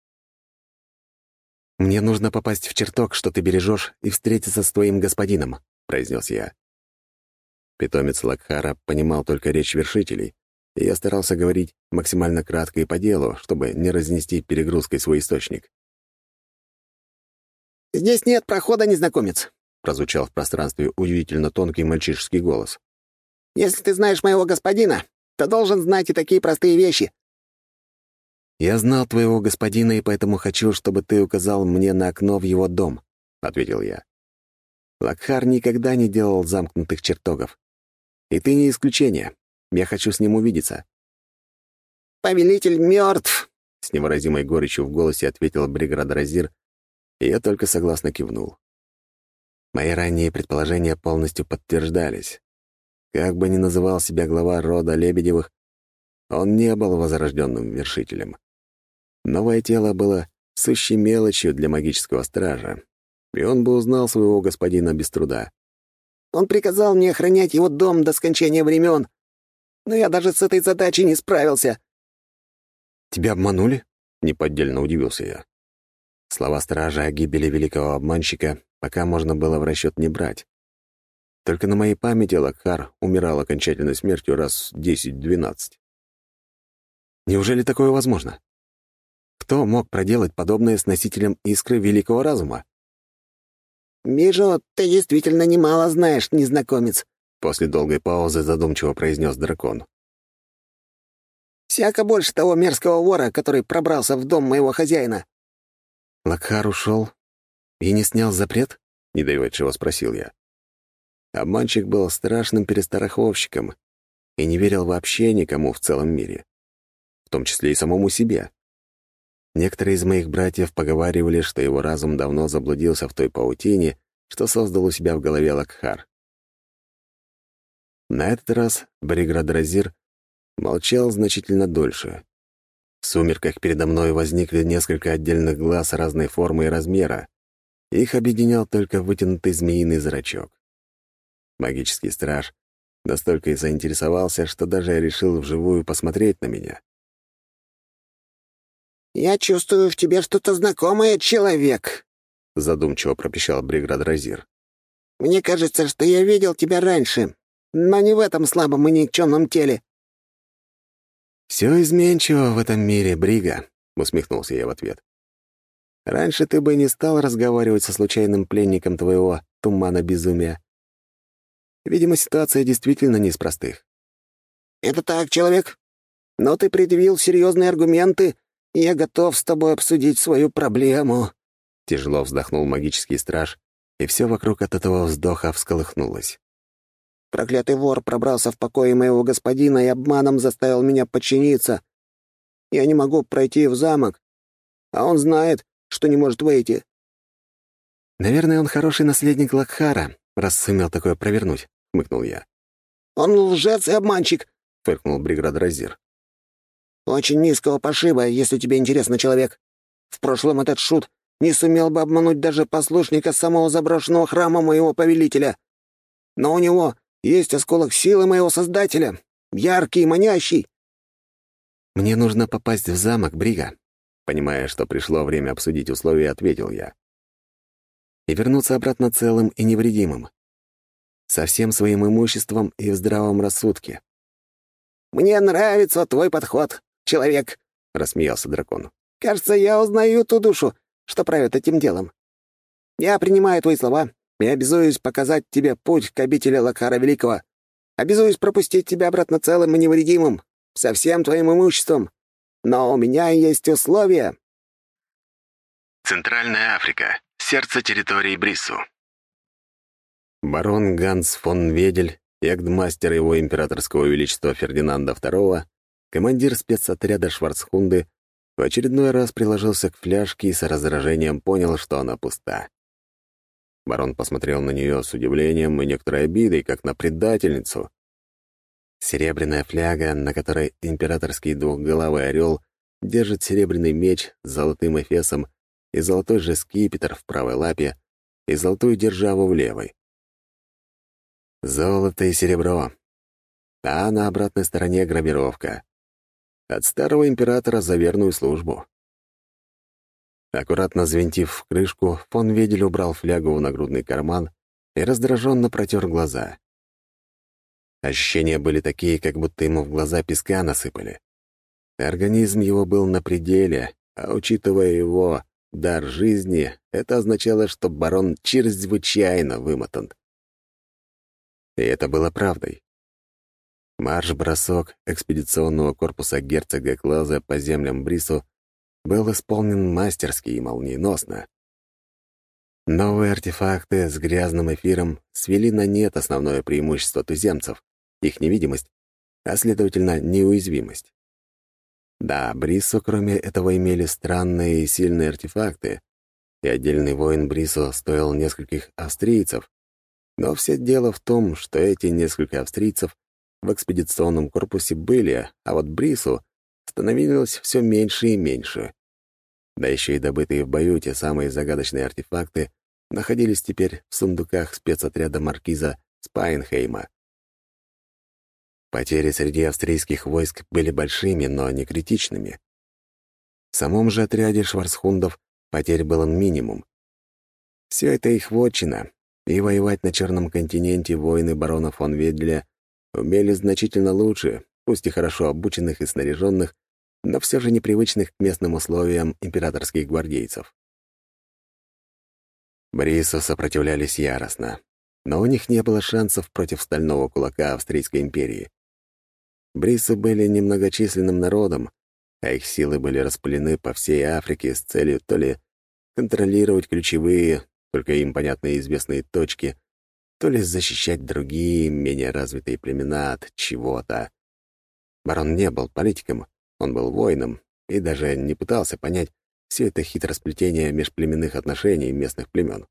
«Мне нужно попасть в чертог, что ты бережешь, и встретиться с твоим господином», — произнес я. Питомец Лакхара понимал только речь вершителей, и я старался говорить максимально кратко и по делу, чтобы не разнести перегрузкой свой источник. «Здесь нет прохода, незнакомец», — прозвучал в пространстве удивительно тонкий мальчишеский голос. «Если ты знаешь моего господина, то должен знать и такие простые вещи». «Я знал твоего господина, и поэтому хочу, чтобы ты указал мне на окно в его дом», — ответил я. «Лакхар никогда не делал замкнутых чертогов. И ты не исключение. Я хочу с ним увидеться». «Повелитель мертв», — с невыразимой горечью в голосе ответил Бригар-Дразир, и я только согласно кивнул. Мои ранние предположения полностью подтверждались. Как бы ни называл себя глава рода Лебедевых, он не был возрожденным вершителем. Новое тело было сущей мелочью для магического стража, и он бы узнал своего господина без труда. «Он приказал мне охранять его дом до скончания времен, но я даже с этой задачей не справился». «Тебя обманули?» — неподдельно удивился я. Слова стража о гибели великого обманщика пока можно было в расчет не брать. Только на моей памяти Лакхар умирал окончательной смертью раз десять-двенадцать. Неужели такое возможно? Кто мог проделать подобное с носителем искры великого разума? «Вижу, ты действительно немало знаешь, незнакомец», — после долгой паузы задумчиво произнес дракон. «Всяко больше того мерзкого вора, который пробрался в дом моего хозяина». «Лакхар ушел и не снял запрет?» — недоверчиво спросил я. Обманщик был страшным перестраховщиком и не верил вообще никому в целом мире, в том числе и самому себе. Некоторые из моих братьев поговаривали, что его разум давно заблудился в той паутине, что создал у себя в голове Лакхар. На этот раз Бриград-Разир молчал значительно дольше. В сумерках передо мной возникли несколько отдельных глаз разной формы и размера. Их объединял только вытянутый змеиный зрачок. Магический страж настолько и заинтересовался, что даже решил вживую посмотреть на меня. «Я чувствую в тебе что-то знакомое, человек», — задумчиво пропищал Бриград-Разир. «Мне кажется, что я видел тебя раньше, но не в этом слабом и никчемном теле». «Все изменчиво в этом мире, Брига», — усмехнулся я в ответ. «Раньше ты бы не стал разговаривать со случайным пленником твоего тумана безумия. Видимо, ситуация действительно не из простых». «Это так, человек. Но ты предъявил серьезные аргументы, и я готов с тобой обсудить свою проблему». Тяжело вздохнул магический страж, и все вокруг от этого вздоха всколыхнулось. «Проклятый вор пробрался в покои моего господина и обманом заставил меня подчиниться. Я не могу пройти в замок, а он знает, что не может выйти». «Наверное, он хороший наследник Лакхара, раз сумел такое провернуть», — хмыкнул я. «Он лжец и обманщик», — фыркнул Бриград-Разир. «Очень низкого пошиба, если тебе интересно, человек. В прошлом этот шут не сумел бы обмануть даже послушника самого заброшенного храма моего повелителя. Но у него есть осколок силы моего создателя, яркий и манящий». «Мне нужно попасть в замок, Брига», — понимая, что пришло время обсудить условия, ответил я. «И вернуться обратно целым и невредимым. Со всем своим имуществом и в здравом рассудке». «Мне нравится твой подход, человек», — рассмеялся дракон. «Кажется, я узнаю ту душу, что правит этим делом. Я принимаю твои слова и обязуюсь показать тебе путь к обители Лакхара Великого. Обязуюсь пропустить тебя обратно целым и невредимым, со всем твоим имуществом. Но у меня есть условия». Центральная Африка. Сердце территории Бриссу. Барон Ганс фон Ведель, ягдмастер его императорского величества Фердинанда второго, командир спецотряда Шварцхунды, в очередной раз приложился к фляжке и с раздражением понял, что она пуста. Барон посмотрел на нее с удивлением и некоторой обидой, как на предательницу. Серебряная фляга, на которой императорский двухголовый орел держит серебряный меч с золотым эфесом и золотой же скипетр в правой лапе и золотую державу в левой. Золото и серебро. А на обратной стороне гравировка. От старого императора за верную службу. Аккуратно взвинтив крышку, фон Ведель убрал флягу в нагрудный карман и раздраженно протер глаза. Ощущения были такие, как будто ему в глаза песка насыпали. Организм его был на пределе, а учитывая его дар жизни, это означало, что барон чрезвычайно вымотан. И это было правдой. Марш-бросок экспедиционного корпуса герцога Клауза по землям Брису был исполнен мастерски и молниеносно. Новые артефакты с грязным эфиром свели на нет основное преимущество туземцев — их невидимость, а, следовательно, неуязвимость. Да, Брису, кроме этого, имели странные и сильные артефакты, и отдельный воин Брису стоил нескольких австрийцев, но все дело в том, что эти несколько австрийцев в экспедиционном корпусе были, а вот Брису становилось все меньше и меньше. Да еще и добытые в бою те самые загадочные артефакты находились теперь в сундуках спецотряда маркиза Спайнхейма. Потери среди австрийских войск были большими, но не критичными. В самом же отряде шварцхундов потерь было минимум. Все это их вотчина, и воевать на Черном континенте воины барона фон Веделя умели значительно лучше, пусть и хорошо обученных и снаряженных, но все же непривычных к местным условиям императорских гвардейцев. Брису сопротивлялись яростно, но у них не было шансов против стального кулака Австрийской империи. Брисы были немногочисленным народом, а их силы были распылены по всей Африке с целью то ли контролировать ключевые, только им понятные и известные точки, то ли защищать другие, менее развитые племена от чего-то. Барон не был политиком, он был воином и даже не пытался понять все это хитросплетение межплеменных отношений местных племен.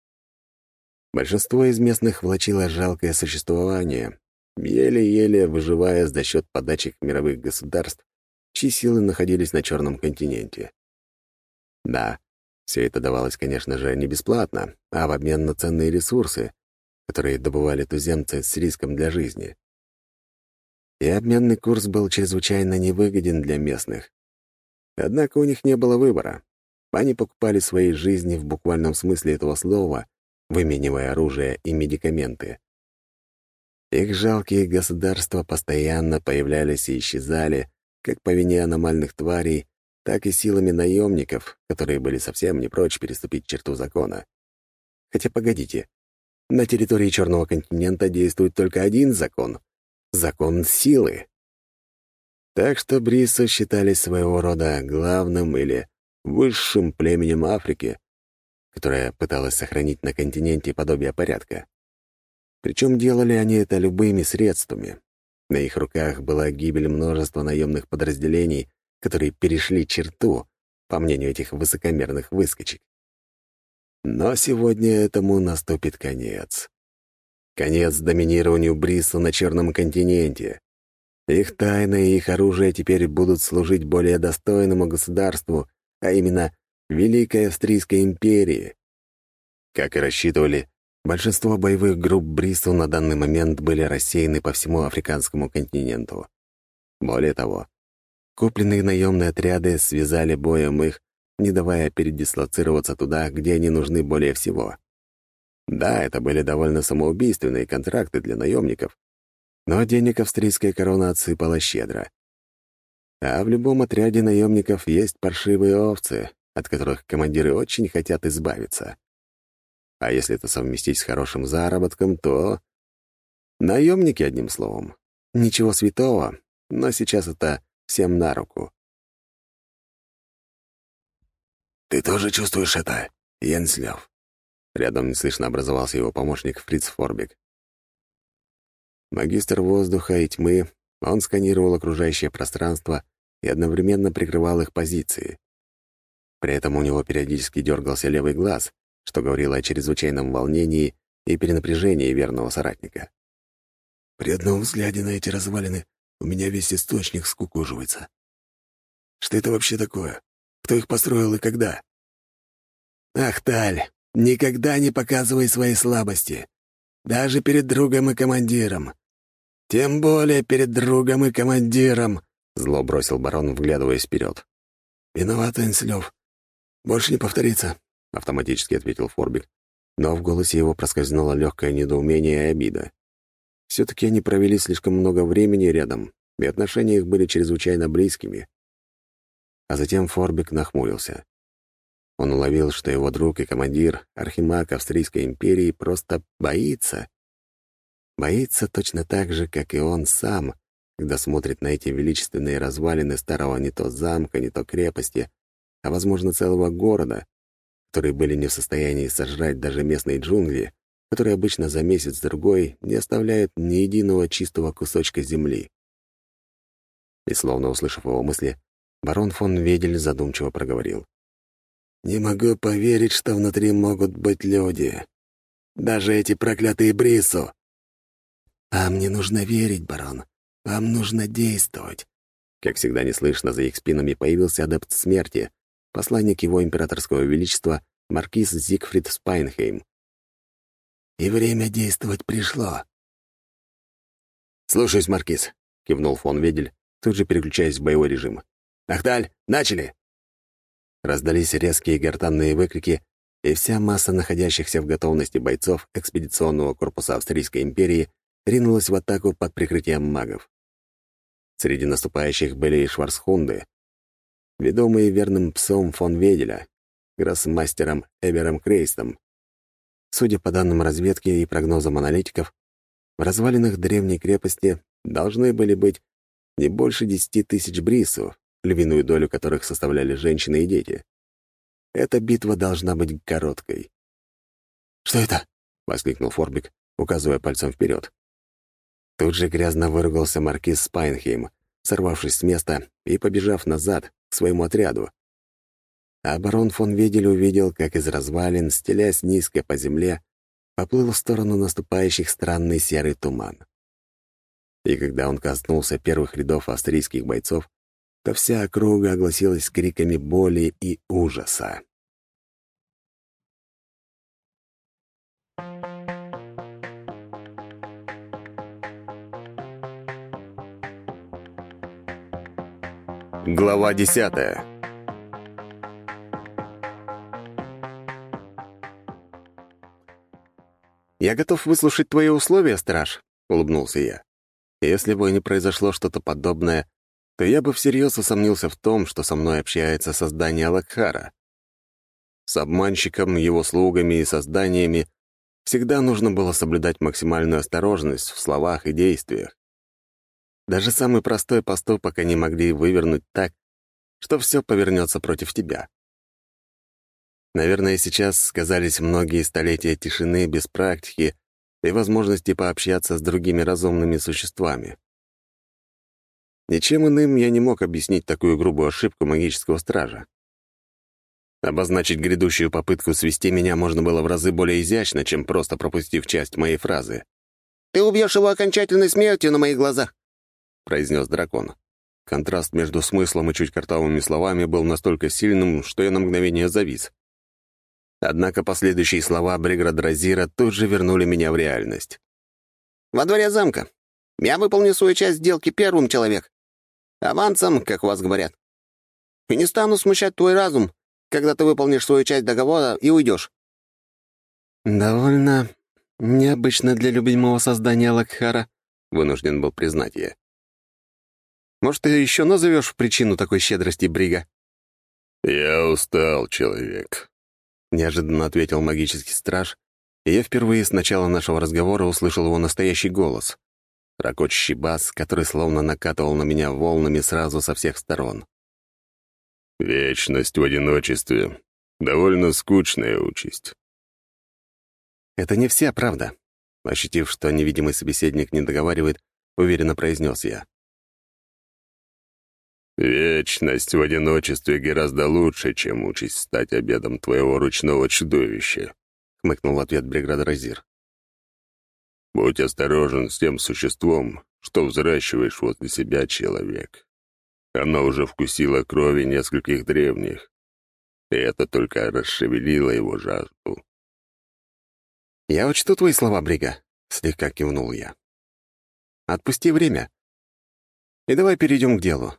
Большинство из местных влачило жалкое существование, еле-еле выживая за счет подачек мировых государств, чьи силы находились на Черном континенте. Да, все это давалось, конечно же, не бесплатно, а в обмен на ценные ресурсы, которые добывали туземцы с риском для жизни. И обменный курс был чрезвычайно невыгоден для местных. Однако у них не было выбора. Они покупали свои жизни в буквальном смысле этого слова, выменивая оружие и медикаменты. Их жалкие государства постоянно появлялись и исчезали, как по вине аномальных тварей, так и силами наемников, которые были совсем не прочь переступить черту закона. Хотя погодите, на территории Черного континента действует только один закон — закон силы. Так что брисы считались своего рода главным или высшим племенем Африки, которое пыталось сохранить на континенте подобие порядка. Причем делали они это любыми средствами. На их руках была гибель множества наемных подразделений, которые перешли черту, по мнению этих высокомерных выскочек. Но сегодня этому наступит конец. Конец доминированию Брису на Черном континенте. Их тайны и их оружие теперь будут служить более достойному государству, а именно Великой Австрийской империи. Как и рассчитывали, большинство боевых групп Брису на данный момент были рассеяны по всему африканскому континенту. Более того, купленные наемные отряды связали боем их, не давая передислоцироваться туда, где они нужны более всего. Да, это были довольно самоубийственные контракты для наемников, но денег австрийская корона отсыпала щедро. А в любом отряде наемников есть паршивые овцы, от которых командиры очень хотят избавиться. А если это совместить с хорошим заработком, то... Наемники, одним словом. Ничего святого, но сейчас это всем на руку. «Ты тоже чувствуешь это, Йенслёв?» Рядом неслышно образовался его помощник Фриц Форбек. Магистр воздуха и тьмы, он сканировал окружающее пространство и одновременно прикрывал их позиции. При этом у него периодически дергался левый глаз, что говорило о чрезвычайном волнении и перенапряжении верного соратника. «При одном взгляде на эти развалины у меня весь источник скукоживается. Что это вообще такое? Кто их построил и когда?» «Ах, Таль, никогда не показывай свои слабости. Даже перед другом и командиром. Тем более перед другом и командиром», — зло бросил барон, вглядываясь вперед. «Виноват, Энслёв. Больше не повторится», — автоматически ответил Форбик, но в голосе его проскользнуло легкое недоумение и обида. Все-таки они провели слишком много времени рядом, и отношения их были чрезвычайно близкими. А затем Форбик нахмурился. Он уловил, что его друг и командир, архимаг Австрийской империи, просто боится. Боится точно так же, как и он сам, когда смотрит на эти величественные развалины старого не то замка, не то крепости, а, возможно, целого города, которые были не в состоянии сожрать даже местные джунгли, которые обычно за месяц-другой не оставляют ни единого чистого кусочка земли. И, словно услышав его мысли, барон фон Ведель задумчиво проговорил. «Не могу поверить, что внутри могут быть люди. Даже эти проклятые Брису. Вам не нужно верить, барон. Вам нужно действовать». Как всегда неслышно за их спинами появился адепт смерти, посланник его императорского величества, маркиз Зигфрид Спайнхейм. «И время действовать пришло». «Слушаюсь, маркиз», — кивнул фон Ведель, тут же переключаясь в боевой режим. «Ахталь, начали!» Раздались резкие гортанные выкрики, и вся масса находящихся в готовности бойцов экспедиционного корпуса Австрийской империи ринулась в атаку под прикрытием магов. Среди наступающих были и шварцхунды, ведомые верным псом фон Веделя, гроссмастером Эбером Крейстом. Судя по данным разведки и прогнозам аналитиков, в развалинах древней крепости должны были быть не больше десяти тысяч брисов, львиную долю которых составляли женщины и дети. Эта битва должна быть короткой. «Что это?» — воскликнул Форбик, указывая пальцем вперед. Тут же грязно выругался маркиз Спайнхейм, сорвавшись с места и побежав назад к своему отряду. А барон фон Ведель увидел, как из развалин, стелясь низко по земле, поплыл в сторону наступающих странный серый туман. И когда он коснулся первых рядов австрийских бойцов, то вся округа огласилась криками боли и ужаса. Глава десятая. «Я готов выслушать твои условия, страж», — улыбнулся я. «Если бы не произошло что-то подобное, то я бы всерьез усомнился в том, что со мной общается создание Алакхара. С обманщиком, его слугами и созданиями всегда нужно было соблюдать максимальную осторожность в словах и действиях. Даже самый простой поступок они могли вывернуть так, что все повернется против тебя. Наверное, сейчас сказались многие столетия тишины без практики и возможности пообщаться с другими разумными существами. Ничем иным я не мог объяснить такую грубую ошибку магического стража. Обозначить грядущую попытку свести меня можно было в разы более изящно, чем просто пропустив часть моей фразы. «Ты убьешь его окончательной смертью на моих глазах», — произнес дракон. Контраст между смыслом и чуть картавыми словами был настолько сильным, что я на мгновение завис. Однако последующие слова Бригра-Дразира тут же вернули меня в реальность. «Во дворе замка. Я выполню свою часть сделки первым, человек. Авансом, как у вас говорят. И не стану смущать твой разум, когда ты выполнишь свою часть договора и уйдешь». «Довольно необычно для любимого создания Алакхара», — вынужден был признать я. «Может, ты еще назовешь причину такой щедрости, Брига?» «Я устал, человек», — неожиданно ответил магический страж, и я впервые с начала нашего разговора услышал его настоящий голос. Рокочущий бас, который словно накатывал на меня волнами сразу со всех сторон. «Вечность в одиночестве — довольно скучная участь». «Это не вся правда», — ощутив, что невидимый собеседник не договаривает, уверенно произнес я. «Вечность в одиночестве гораздо лучше, чем участь стать обедом твоего ручного чудовища», — хмыкнул в ответ Бригра-Дразир. «Будь осторожен с тем существом, что взращиваешь возле себя, человек. Оно уже вкусило крови нескольких древних, и это только расшевелило его жажду». «Я учту твои слова, Брига», — слегка кивнул я. «Отпусти время. И давай перейдем к делу».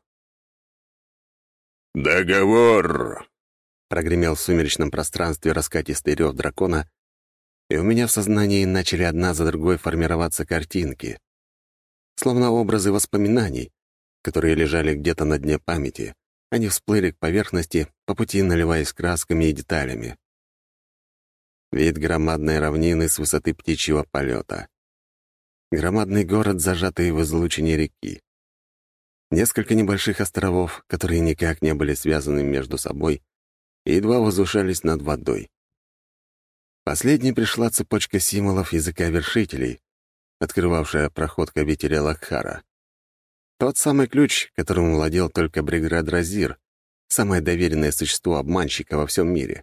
«Договор!» — прогремел в сумеречном пространстве раскатистый рев дракона, и у меня в сознании начали одна за другой формироваться картинки, словно образы воспоминаний, которые лежали где-то на дне памяти. Они всплыли к поверхности, по пути наливаясь красками и деталями. Вид громадной равнины с высоты птичьего полета. Громадный город, зажатый в излучине реки. Несколько небольших островов, которые никак не были связаны между собой и едва возвышались над водой. Последней пришла цепочка символов языка вершителей, открывавшая проход к обители Алакхара. Тот самый ключ, которым владел только Бригра-Дразир, самое доверенное существо обманщика во всем мире.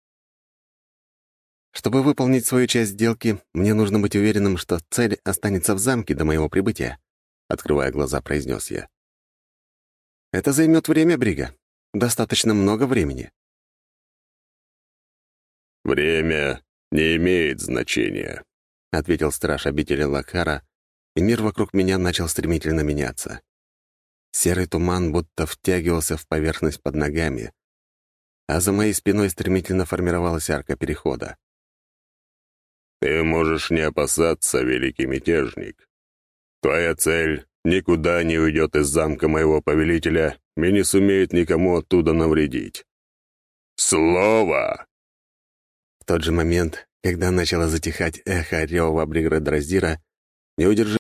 Чтобы выполнить свою часть сделки, мне нужно быть уверенным, что цель останется в замке до моего прибытия, открывая глаза, произнес я. Это займет время, Брига. Достаточно много времени. «Время не имеет значения», — ответил страж обители Алакхара, и мир вокруг меня начал стремительно меняться. Серый туман будто втягивался в поверхность под ногами, а за моей спиной стремительно формировалась арка перехода. «Ты можешь не опасаться, великий мятежник. Твоя цель никуда не уйдет из замка моего повелителя и не сумеет никому оттуда навредить. Слово!» В тот же момент, когда начало затихать эхо рева бригадира, неудержимый